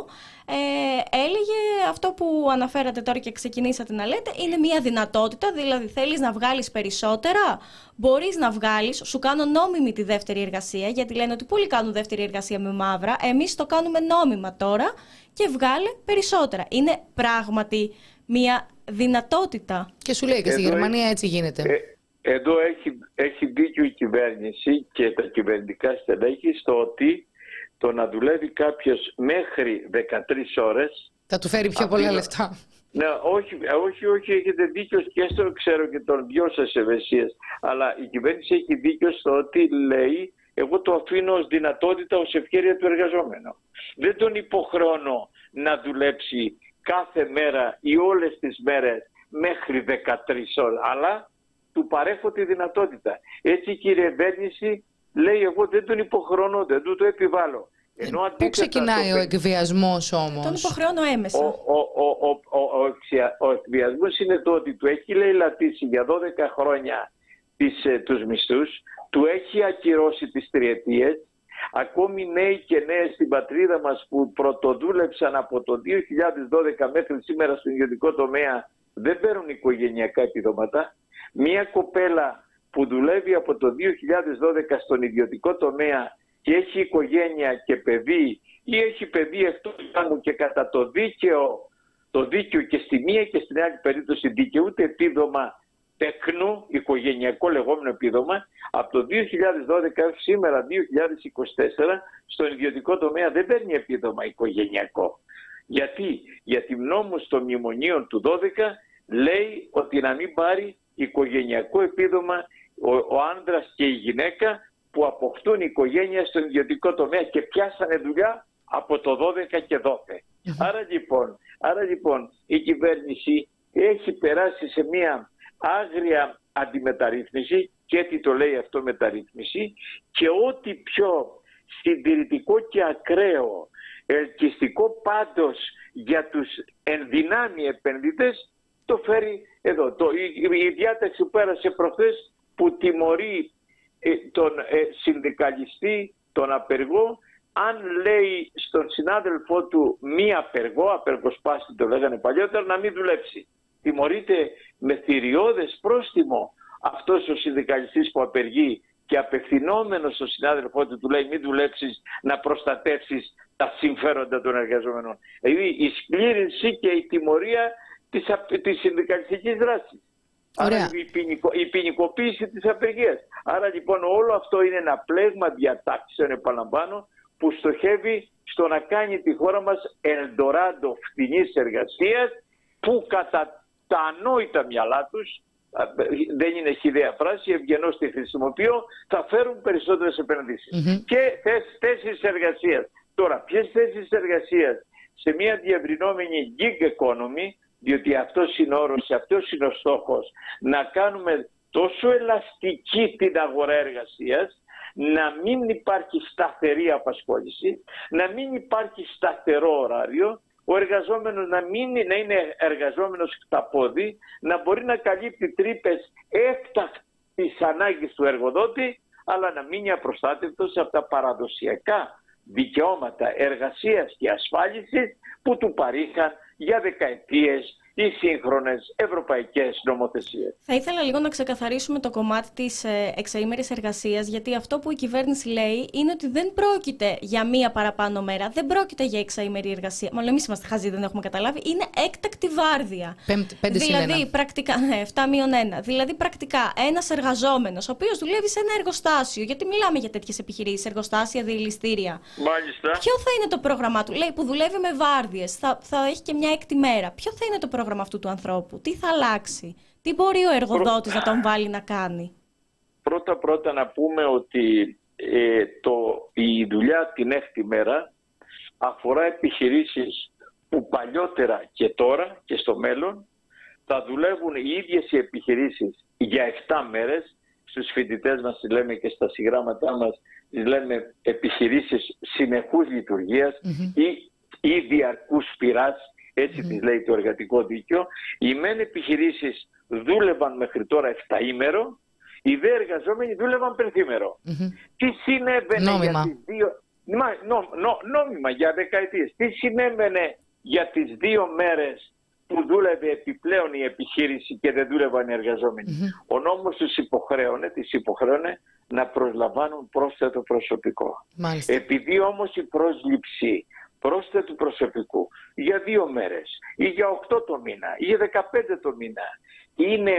ε, έλεγε αυτό που αναφέρατε τώρα και ξεκινήσατε να λέτε, είναι μια δυνατότητα, δηλαδή θέλεις να βγάλεις περισσότερα, μπορείς να βγάλεις, σου κάνω νόμιμη τη δεύτερη εργασία, γιατί λένε ότι πολλοί κάνουν δεύτερη εργασία με μαύρα, εμείς το κάνουμε νόμιμα τώρα και βγάλε περισσότερα. Είναι πράγματι μια δυνατότητα. Και σου λέει και στη Γερμανία έτσι γίνεται. Ε, εδώ έχει, έχει δίκιο η κυβέρνηση και τα κυβερνητικά στελέχη στο ότι το να δουλεύει κάποιος μέχρι δεκατρείς ώρες θα του φέρει πιο πολλά λεφτά. Ναι, όχι, όχι, όχι, έχετε δίκιο και στο ξέρω και των δυο σας ευαισίες. Αλλά η κυβέρνηση έχει δίκιο στο ότι λέει εγώ το αφήνω ως δυνατότητα, ως ευκαιρία του εργαζόμενου. Δεν τον υποχρεώνω να δουλέψει κάθε μέρα ή όλες τις μέρες μέχρι δεκατρείς ώρες, αλλά του παρέχω τη δυνατότητα. Έτσι η κυβέρνηση λέει εγώ δεν τον υποχρεώνω, δεν του το επιβάλλω. Ενώ πού ξεκινάει το... ο εκβιασμός όμως? Τον υποχρεώνω έμεσα. Ο, ο, ο, ο, ο, ο, ο εκβιασμός είναι το ότι του έχει λαιλατήσει για δώδεκα χρόνια τις, ε, τους μισθούς, του έχει ακυρώσει τις τριετίες. Ακόμη νέοι και νέες στην πατρίδα μας που πρωτοδούλεψαν από το δύο χιλιάδες δώδεκα μέχρι σήμερα στον ιδιωτικό τομέα δεν παίρνουν οικογενειακά επιδόματα. Μία κοπέλα που δουλεύει από το δύο χιλιάδες δώδεκα στον ιδιωτικό τομέα και έχει οικογένεια και παιδί ή έχει παιδί εκτός γάμου και κατά το δίκαιο, το δίκαιο και στη μία και στην άλλη περίπτωση δικαιούται επίδομα τεκνού, οικογενειακό λεγόμενο επίδομα, από το δύο χιλιάδες δώδεκα έως σήμερα δύο χιλιάδες είκοσι τέσσερα στον ιδιωτικό τομέα δεν παίρνει επίδομα οικογενειακό. Γιατί? Γιατί νόμος των μνημονίων του δώδεκα λέει ότι να μην πάρει οικογενειακό επίδομα ο, ο άνδρας και η γυναίκα που αποκτούν οικογένεια στον ιδιωτικό τομέα και πιάσανε δουλειά από το δώδεκα και δώδεκα. Άρα λοιπόν, άρα λοιπόν η κυβέρνηση έχει περάσει σε μια άγρια αντιμεταρρύθμιση, και τι το λέει αυτό μεταρρύθμιση, και ό,τι πιο συντηρητικό και ακραίο, ελκυστικό πάντως για τους ενδυνάμει επενδυτές, το φέρει εδώ. Το, η, η διάταξη που πέρασε προχθές που τιμωρεί ε, τον ε, συνδικαλιστή, τον απεργό, αν λέει στον συνάδελφό του μη απεργό, απεργοσπάστη το λέγανε παλιότερα, να μην δουλέψει. Τιμωρείται με θηριώδες πρόστιμο αυτός ο συνδικαλιστής που απεργεί και απευθυνόμενος στον συνάδελφό του του λέει μην δουλέψεις να προστατεύσεις τα συμφέροντα των εργαζομένων. Δηλαδή η σκλήρυνση και η τιμωρία της, της συνδικαλιστικής δράσης. Άρα η, ποινικο, η ποινικοποίηση της απεργίας. Άρα λοιπόν όλο αυτό είναι ένα πλέγμα διατάξεων, επαναλαμβάνω, που στοχεύει στο να κάνει τη χώρα μας ελντοράντο φθηνής εργασίας, που κατά τα ανόητα μυαλά τους, δεν είναι χυδαία φράση, ευγενώς τη χρησιμοποιώ, θα φέρουν περισσότερες επενδύσεις. Mm-hmm. Και θέσεις εργασίας. Τώρα, ποιες θέσεις εργασίας σε μια διευρυνόμενη gig economy, διότι αυτός είναι ο όρος, αυτός είναι ο στόχος, να κάνουμε τόσο ελαστική την αγορά εργασίας, να μην υπάρχει σταθερή απασχόληση, να μην υπάρχει σταθερό ωράριο, ο εργαζόμενος να, μην, να είναι εργαζόμενος στα πόδι, να μπορεί να καλύπτει τρύπες έκτακτης ανάγκης του εργοδότη, αλλά να μείνει απροστάτευτος από τα παραδοσιακά δικαιώματα εργασίας και ασφάλισης που του παρήχαν για δεκαετίες οι σύγχρονες ευρωπαϊκές νομοθεσίες. Θα ήθελα λίγο να ξεκαθαρίσουμε το κομμάτι της εξαήμερης εργασίας, γιατί αυτό που η κυβέρνηση λέει είναι ότι δεν πρόκειται για μία παραπάνω μέρα, δεν πρόκειται για εξαήμερη εργασία. Μάλλον εμείς είμαστε χαζοί, δεν έχουμε καταλάβει. Είναι έκτακτη βάρδια. Πέμπτη, πέντε δηλαδή, πρακτικά, ναι, επτά μείον ένα. Δηλαδή, πρακτικά, ένας εργαζόμενος, ο οποίος δουλεύει σε ένα εργοστάσιο, γιατί μιλάμε για τέτοιες επιχειρήσεις, εργοστάσια, διελιστήρια. Μάλιστα. Ποιο θα είναι το πρόγραμμά του, λέει, που δουλεύει με βάρδιες, θα, θα έχει και μια έκτη μέρα. Ποιο θα είναι το πρόγραμμα αυτού του ανθρώπου, τι θα αλλάξει, τι μπορεί ο εργοδότης Πρω... να τον βάλει να κάνει? Πρώτα πρώτα να πούμε ότι ε, το, η δουλειά την έκτη μέρα αφορά επιχειρήσεις που παλιότερα και τώρα και στο μέλλον θα δουλεύουν οι ίδιες οι επιχειρήσεις για επτά μέρες. Στους φοιτητές μας τις λέμε και στα συγγράμματά μας τις λέμε επιχειρήσεις συνεχούς λειτουργίας mm-hmm. ή, ή διαρκούς πειράς. Έτσι mm-hmm. τις λέει το εργατικό δίκαιο. Οι μεν επιχειρήσεις δούλευαν μέχρι τώρα εφταήμερο, οι δε εργαζόμενοι δούλευαν πενθήμερο. Mm-hmm. Τι συνέβαινε νόμιμα. για τις δύο... Νό, νό, νόμιμα για δεκαετίες. Τι συνέβαινε για τις δύο μέρες που δούλευε επιπλέον η επιχείρηση και δεν δούλευαν οι εργαζόμενοι? Mm-hmm. Ο νόμος τους υποχρέωνε, τις υποχρέωνε να προσλαμβάνουν πρόσθετο προσωπικό. Μάλιστα. Επειδή όμως η πρόσληψη πρόσθετου προσωπικού για δύο μέρες ή για οκτώ το μήνα ή για δεκαπέντε το μήνα είναι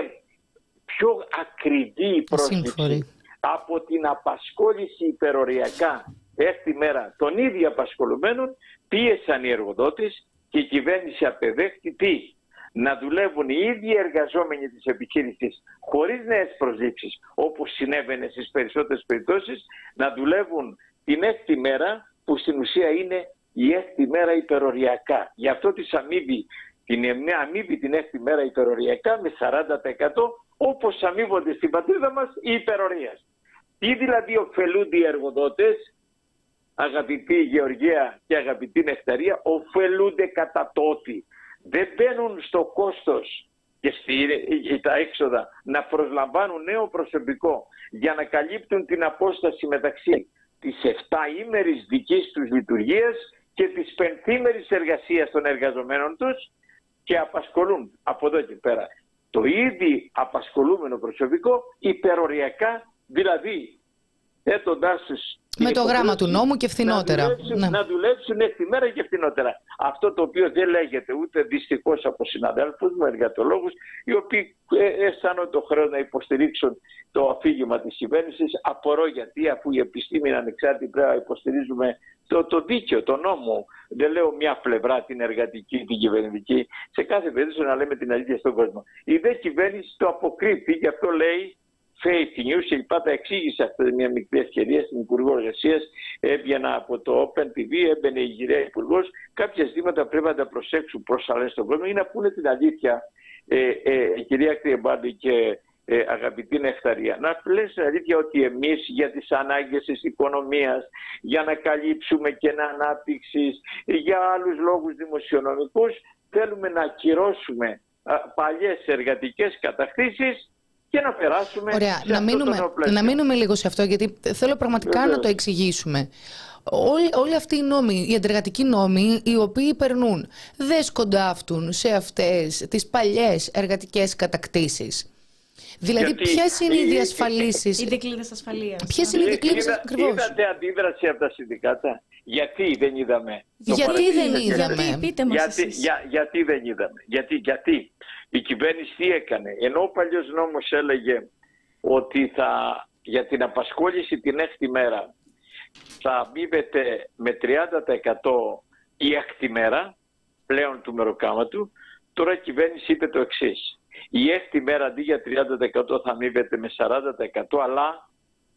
πιο ακριβή η πρόσληψη Σύμφωρη. από την απασχόληση υπεροριακά έκτη μέρα των ίδιων απασχολουμένων, πίεσαν οι εργοδότες και η κυβέρνηση απεδέχτη τι? Να δουλεύουν οι ίδιοι εργαζόμενοι της επιχείρησης χωρίς νέες προσλήψεις, όπως συνέβαινε στις περισσότερες περιπτώσεις, να δουλεύουν την έκτη μέρα που στην ουσία είναι η έκτη μέρα υπεροριακά. Γι' αυτό της αμείβει, την αμείβει την έκτη μέρα υπεροριακά με σαράντα τοις εκατό, όπως αμείβονται στην πατρίδα μας οι υπερορίες. Τι δηλαδή ωφελούνται οι εργοδότες, αγαπητή Γεωργία και αγαπητή Νεκταρία? Ωφελούνται κατά το ότι δεν μπαίνουν στο κόστος και στη, τα έξοδα να προσλαμβάνουν νέο προσωπικό για να καλύπτουν την απόσταση μεταξύ της επτάήμερης δικής τους λειτουργίας και της πενθήμερης εργασίας των εργαζομένων τους και απασχολούν από εδώ και πέρα το ήδη απασχολούμενο προσωπικό υπεροριακά, δηλαδή θέτοντάς τους με το γράμμα του νόμου και φθηνότερα. Να δουλέψουν, ναι. να δουλέψουν έκτη μέρα και φθηνότερα. Αυτό το οποίο δεν λέγεται ούτε δυστυχώς από συναδέλφους μου, εργατολόγους, οι οποίοι αισθάνονται το χρέος να υποστηρίξουν το αφήγημα της κυβέρνησης. Απορώ γιατί, αφού η επιστήμη είναι ανεξάρτητη, πρέπει να υποστηρίζουμε το, το δίκαιο, το νόμο. Δεν λέω μια πλευρά, την εργατική, την κυβερνητική. Σε κάθε περίπτωση να λέμε την αλήθεια στον κόσμο. Η δε κυβέρνηση το αποκρύπτει, γι' αυτό λέει fake news και λοιπά. Τα εξήγησε αυτή μια μικρή ευκαιρία στην Υπουργό Εργασίας. Έβγαινα από το Open τι βι, έμπαινε η γυραία Υπουργός. Κάποια ζητήματα πρέπει να τα προσέξουν προς αλές στον κόσμο ή να πούνε την αλήθεια. ε, ε, κυρία Κρυεμπάρδη και ε, αγαπητή Νεκταρία, να λες αλήθεια ότι εμείς για τις ανάγκες της οικονομίας, για να καλύψουμε κενά ανάπτυξης, για άλλους λόγους δημοσιονομικούς, θέλουμε να ακυρώσουμε παλιές εργατικές κατακτήσεις και να περάσουμε. Ωραία, σε να, μείνουμε, να μείνουμε λίγο σε αυτό, γιατί θέλω πραγματικά Βεβαίως. να το εξηγήσουμε. Όλοι, όλοι αυτοί οι νόμοι, οι αντεργατικοί νόμοι, οι οποίοι περνούν, δεν σκοντάφτουν σε αυτές τις παλιές εργατικές κατακτήσεις. Δηλαδή, ποιες είναι οι διασφαλίσεις. Οι δικλείδες ασφαλείας. Ποιες είναι οι δικλείδες Είδα, ακριβώς. Είδατε αντίδραση από τα συνδικάτα. Γιατί δεν είδαμε. Γιατί δεν είδαμε. Γιατί, πείτε μας γιατί, εσείς. για, γιατί δεν είδαμε. Γιατί, γιατί η κυβέρνηση τι έκανε. Ενώ ο παλιός νόμος έλεγε ότι θα, για την απασχόληση την έκτη μέρα θα αμείβεται με τριάντα τοις εκατό η έκτη μέρα πλέον του μεροκάματου, τώρα η κυβέρνηση είπε το εξής. Η έκτη μέρα αντί για τριάντα τοις εκατό θα αμείβεται με σαράντα τοις εκατό, αλλά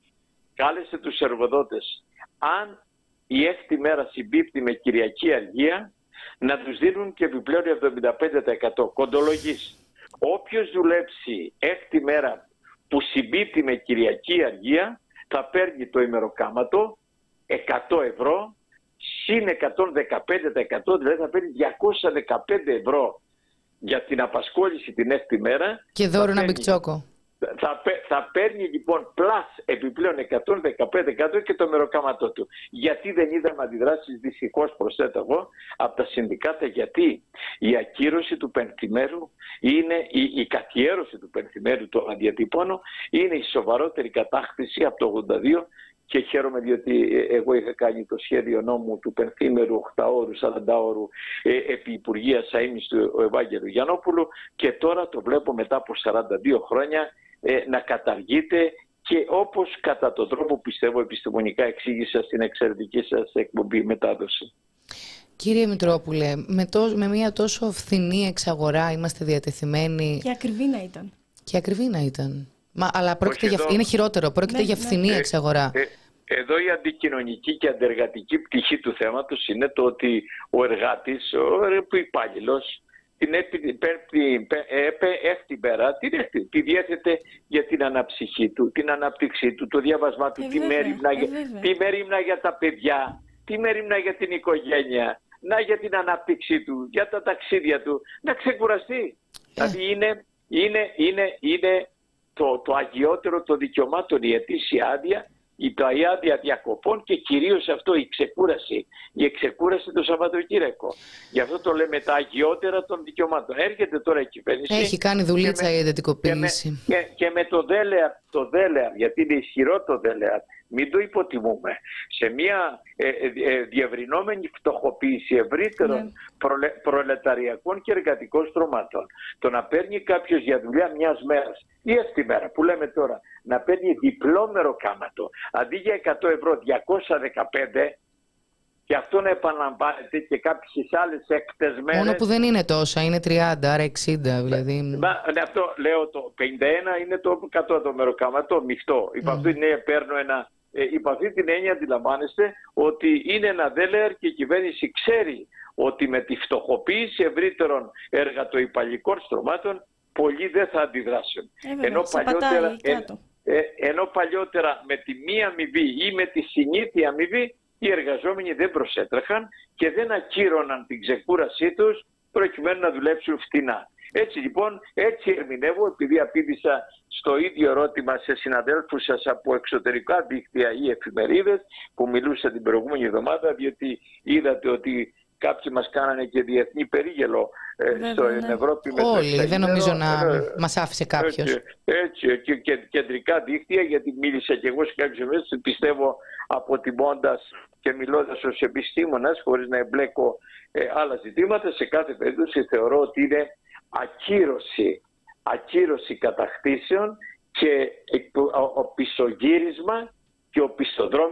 κάλεσε τους εργοδότες, αν η έκτη μέρα συμπίπτει με Κυριακή αργία, να τους δίνουν και επιπλέον εβδομήντα πέντε τοις εκατό. Κοντολογής. Όποιος δουλέψει έκτη μέρα που συμπίπτει με Κυριακή αργία, θα παίρνει το ημεροκάματο εκατό ευρώ συν εκατόν δεκαπέντε τοις εκατό, δηλαδή θα παίρνει διακόσια δεκαπέντε ευρώ για την απασχόληση την έκτη μέρα. Και δώρο ένα μπικτσόκο. Θα, θα παίρνει λοιπόν πλάς επιπλέον εκατόν δεκαπέντε τοις εκατό και το μεροκάματό του. Γιατί δεν είδαμε αντιδράσεις, δυστυχώς προσθέτω εγώ, από τα συνδικάτα? Γιατί η ακύρωση του πενθήμερου είναι, η, η καθιέρωση του πενθήμερου, το αντιατυπώνω, είναι η σοβαρότερη κατάκτηση από το ογδόντα δύο. Και χαίρομαι διότι εγώ είχα κάνει το σχέδιο νόμου του πενθήμερου, οκτάωρου, σαραντάωρου ε, επί Υπουργείας Αείμνης του Ευάγγελου Γιαννόπουλου, και τώρα το βλέπω μετά από σαράντα δύο χρόνια ε, να καταργείται, και όπως κατά τον τρόπο πιστεύω επιστημονικά εξήγησα στην εξαιρετική σας εκπομπή μετάδοση. Κύριε Μητρόπουλε, με, το, με μια τόσο φθηνή εξαγορά είμαστε διατεθειμένοι... Και ακριβή να ήταν. Και ακριβή να ήταν. Μα, αλλά πρόκειται για, είναι χειρότερο, πρόκειται ναι, για φθηνή ναι. εξαγορά. Ε, ε, εδώ η αντικοινωνική και αντεργατική πτυχή του θέματος είναι το ότι ο εργάτης, ο υπάλληλος, την έκτη μέρα την τη διέθετε για την αναψυχή του, την ανάπτυξή του, το διάβασμά του, ε, τη μέριμνα για, για τα παιδιά, τη μέριμνα για την οικογένεια, να για την ανάπτυξή του, για τα ταξίδια του, να ξεκουραστεί. Ε. Δηλαδή είναι, είναι, είναι, είναι το, το αγιότερο των δικαιωμάτων, η ετήσια άδεια, η άδεια διακοπών και κυρίως αυτό, η ξεκούραση. Η ξεκούραση το Σαββατοκύριακο. Γι' αυτό το λέμε τα αγιότερα των δικαιωμάτων. Έρχεται τώρα η κυβέρνηση. Έχει κάνει δουλίτσα η εντατικοποίηση. Και, και, και με το ΔΕΛΕΑ, το ΔΕΛΕΑ, γιατί είναι ισχυρό το ΔΕΛΕΑ, μην το υποτιμούμε. Σε μια ε, ε, διευρυνόμενη φτωχοποίηση ευρύτερων ναι. προλε, προλεταριακών και εργατικών στρωμάτων, το να παίρνει κάποιος για δουλειά μιας μέρας ή αυτή μέρα που λέμε τώρα, να παίρνει διπλό μεροκάματο, αντί για εκατό ευρώ διακόσια δεκαπέντε, και αυτό να επαναλαμβάνεται και κάποιες άλλες έκτες μέρες. Μόνο που δεν είναι τόσα, είναι τριάντα, άρα εξήντα δηλαδή. Μα, ναι, αυτό λέω, το πενήντα ένα είναι το κατώτατο μεροκάματο μειχτό. Mm. Υπ' αυτή την έννοια παίρνω ένα, ε, υπ' αυτή την έννοια αντιλαμβάνεστε ότι είναι ένα δέλεαρ και η κυβέρνηση ξέρει ότι με τη φτωχοποίηση ευρύτερων εργατοϊπαλλικών στρωμάτων πολλοί δεν θα αντιδράσουν. Ε, ενώ, παλιότερα, ε, ε, ενώ παλιότερα με τη μία αμοιβή ή με τη συνήθεια αμοιβή οι εργαζόμενοι δεν προσέτρεχαν και δεν ακύρωναν την ξεκούρασή τους προκειμένου να δουλέψουν φτηνά. Έτσι λοιπόν, έτσι ερμηνεύω, επειδή απήντησα στο ίδιο ερώτημα σε συναδέλφους σας από εξωτερικά δίκτυα ή εφημερίδες που μιλούσα την προηγούμενη εβδομάδα, διότι είδατε ότι κάποιοι μας κάνανε και διεθνή περίγελο ε, στο ναι. Ευρώπη. Όλοι, δεν νομίζω να ε, μας άφησε κάποιος. Έτσι, έτσι και, και κεντρικά δίκτυα, γιατί μίλησα και εγώ σε κάποιες μέρες, πιστεύω αποτιμώντας και μιλώντας ως επιστήμονας, χωρίς να εμπλέκω ε, άλλα ζητήματα, σε κάθε περίπτωση θεωρώ ότι είναι ακύρωση, ακύρωση κατακτήσεων και ο, ο πισωγύρισμα και οπισθοδρόμηση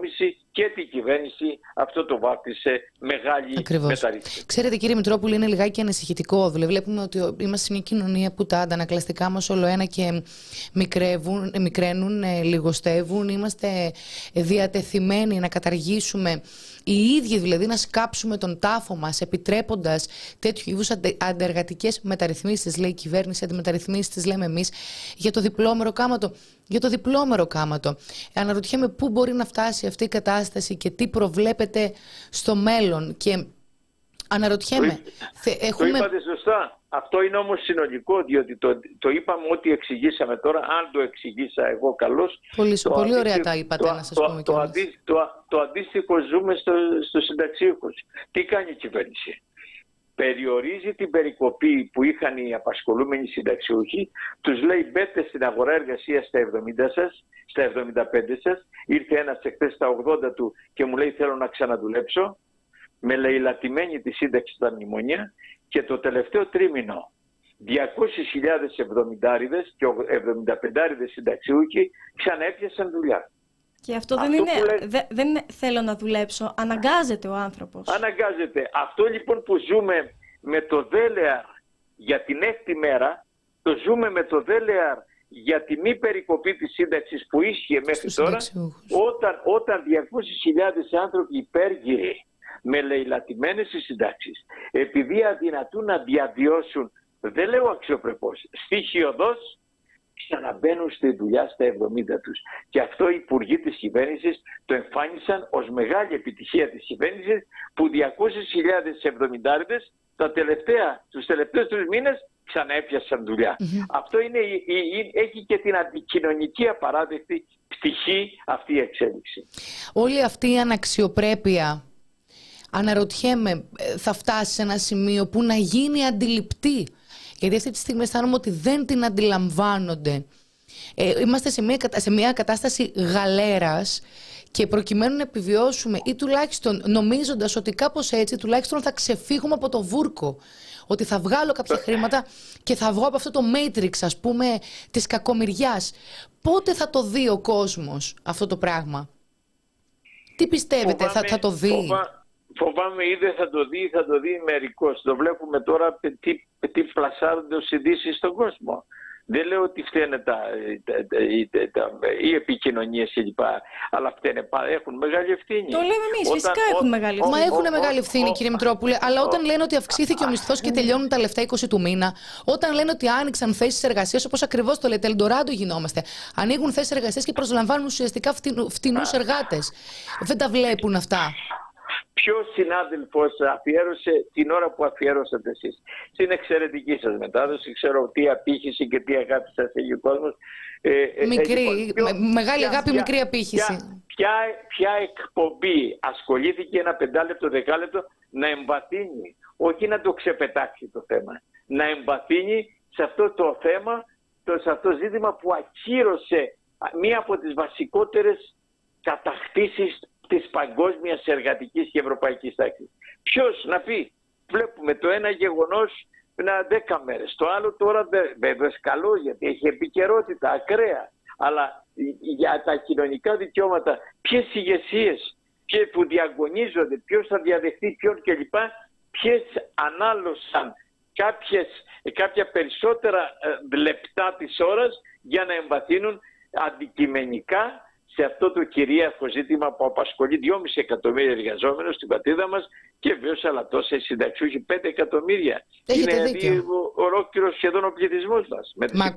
και την κυβέρνηση αυτό το βάφτισε μεγάλη μεταρρύθμιση. Ξέρετε, κύριε Μητρόπουλε, είναι λιγάκι ανησυχητικό. Δηλαδή, βλέπουμε ότι είμαστε σε μια κοινωνία που τα αντανακλαστικά μας όλο ένα και μικρεύουν, μικραίνουν, λιγοστεύουν. Είμαστε διατεθειμένοι να καταργήσουμε οι ίδιοι, δηλαδή να σκάψουμε τον τάφο μας, επιτρέποντας τέτοιου είδους αντεργατικές μεταρρυθμίσεις, λέει η κυβέρνηση, αντιμεταρρυθμίσεις τις λέμε εμείς, για το διπλό μεροκάματο. Για το διπλό μεροκάματο. Αναρωτιέμαι πού μπορεί να φτάσει αυτή η κατάσταση και τι προβλέπεται στο μέλλον. Και αναρωτιέμαι. Το, θε, έχουμε... το είπατε σωστά. Αυτό είναι όμως συνολικό, διότι το, το είπαμε ότι εξηγήσαμε τώρα. Αν το εξηγήσα εγώ καλώς. Πολύ, το πολύ ωραία τα είπατε, το, να σας το, πούμε το, αντί, το, το αντίστοιχο ζούμε στο, στο συνταξίουχος. Τι κάνει η κυβέρνηση? Περιορίζει την περικοπή που είχαν οι απασχολούμενοι συνταξιούχοι, τους λέει μπέτε στην αγορά εργασίας στα εβδομήντα σας, στα εβδομήντα πέντε σας. Ήρθε ένας εχθές στα ογδόντα του και μου λέει θέλω να ξαναδουλέψω, με λαιλατημένη τη σύνταξη στα μνημόνια, και το τελευταίο τρίμηνο διακόσιες χιλιάδες εβδομηντάριδες και εβδομηνταπεντάριδες συνταξιούχοι ξαναέπιασαν δουλειά. Και αυτό, αυτό δεν, είναι, λέει... δε, δεν είναι θέλω να δουλέψω, αναγκάζεται ο άνθρωπος. Αναγκάζεται. Αυτό λοιπόν που ζούμε με το δέλεαρ για την έκτη μέρα, το ζούμε με το δέλεαρ για τη μη περικοπή της σύνταξης που ίσχυε μέχρι τώρα, όταν, όταν διακόσιες χιλιάδες άνθρωποι υπέργυροι με λαιλατημένες συντάξεις, επειδή αδυνατούν να διαβιώσουν, δεν λέω αξιοπρεπώς, στοιχειοδός, ξαναμπαίνουν στη δουλειά στα εβδομήντα τους. Και αυτό οι υπουργοί της κυβέρνησης το εμφάνισαν ως μεγάλη επιτυχία της κυβέρνησης, που διακόσιες χιλιάδες εβδομηντάριδες τα τελευταία, τους τελευταίους τρεις μήνες ξαναέπιασαν δουλειά. Mm-hmm. Αυτό είναι, έχει και την αντικοινωνική απαράδεκτη πτυχή αυτή η εξέλιξη. Όλη αυτή η αναξιοπρέπεια, αναρωτιέμαι, θα φτάσει σε ένα σημείο που να γίνει αντιληπτή? Γιατί αυτή τη στιγμή αισθάνομαι ότι δεν την αντιλαμβάνονται. Ε, είμαστε σε μια, σε μια κατάσταση γαλέρας και προκειμένου να επιβιώσουμε, ή τουλάχιστον νομίζοντας ότι κάπως έτσι τουλάχιστον θα ξεφύγουμε από το βούρκο. Ότι θα βγάλω κάποια χρήματα και θα βγω από αυτό το matrix, ας πούμε, της κακομοιριάς. Πότε θα το δει ο κόσμος αυτό το πράγμα? Τι πιστεύετε, φοβάμαι, θα, θα το δει? Φοβά... Φοβάμαι ή δεν θα το δει, θα το δει μερικώς. Το βλέπουμε τώρα τι, τι πλασάρονται ως ειδήσεις στον κόσμο. Δεν λέω ότι φταίνε τα, τα, τα, τα, οι επικοινωνίες κλπ. Αλλά φταίνε, έχουν μεγάλη ευθύνη. Το λέμε εμείς, φυσικά έχουν μεγάλη ευθύνη. Μα έχουν μεγάλη ευθύνη, κύριε Μητρόπουλε. Αλλά όταν λένε ότι αυξήθηκε ο μισθός και τελειώνουν τα λεφτά είκοσι του μήνα, όταν λένε ότι άνοιξαν θέσεις εργασίας, όπως ακριβώς το λέτε, Ελντοράντο γινόμαστε. Ανοίγουν θέσεις εργασίας και προσλαμβάνουν ουσιαστικά φτηνούς εργάτες. Δεν τα βλέπουν αυτά. Ποιος συνάδελφος αφιέρωσε την ώρα που αφιέρωσατε εσείς? Στην εξαιρετική σας μετάδοση, ξέρω τι απήχηση και τι αγάπη σας έχει ο κόσμος. Ε, μικρή, ε, ποιο, με, μεγάλη ποια, αγάπη, ποια, μικρή απήχηση. Ποια, ποια, ποια εκπομπή ασχολήθηκε ένα πεντάλεπτο, δεκάλεπτο να εμβαθύνει, όχι να το ξεπετάξει το θέμα, να εμβαθύνει σε αυτό το θέμα, το, σε αυτό το ζήτημα που ακύρωσε μία από τις βασικότερες κατακτήσεις της παγκόσμιας εργατικής και ευρωπαϊκής τάξης. Ποιος να πει? Βλέπουμε το ένα γεγονός να δέκα μέρες. Το άλλο τώρα βέβαια καλό, γιατί έχει επικαιρότητα ακραία. Αλλά για τα κοινωνικά δικαιώματα, ποιες ηγεσίες που διαγωνίζονται, ποιος θα διαδεχτεί ποιον κλπ. Ποιες ανάλωσαν κάποιες, κάποια περισσότερα λεπτά της ώρας για να εμβαθύνουν αντικειμενικά σε αυτό το κυρίαρχο ζήτημα που απασχολεί δυόμισι εκατομμύρια εργαζόμενους στην πατρίδα μας, και βέβαια αλλά τόσα οι συνταξιούχοι πέντε εκατομμύρια. Έχετε είναι δίκιο. ολόκληρος σχεδόν ο πληθυσμός μας. Με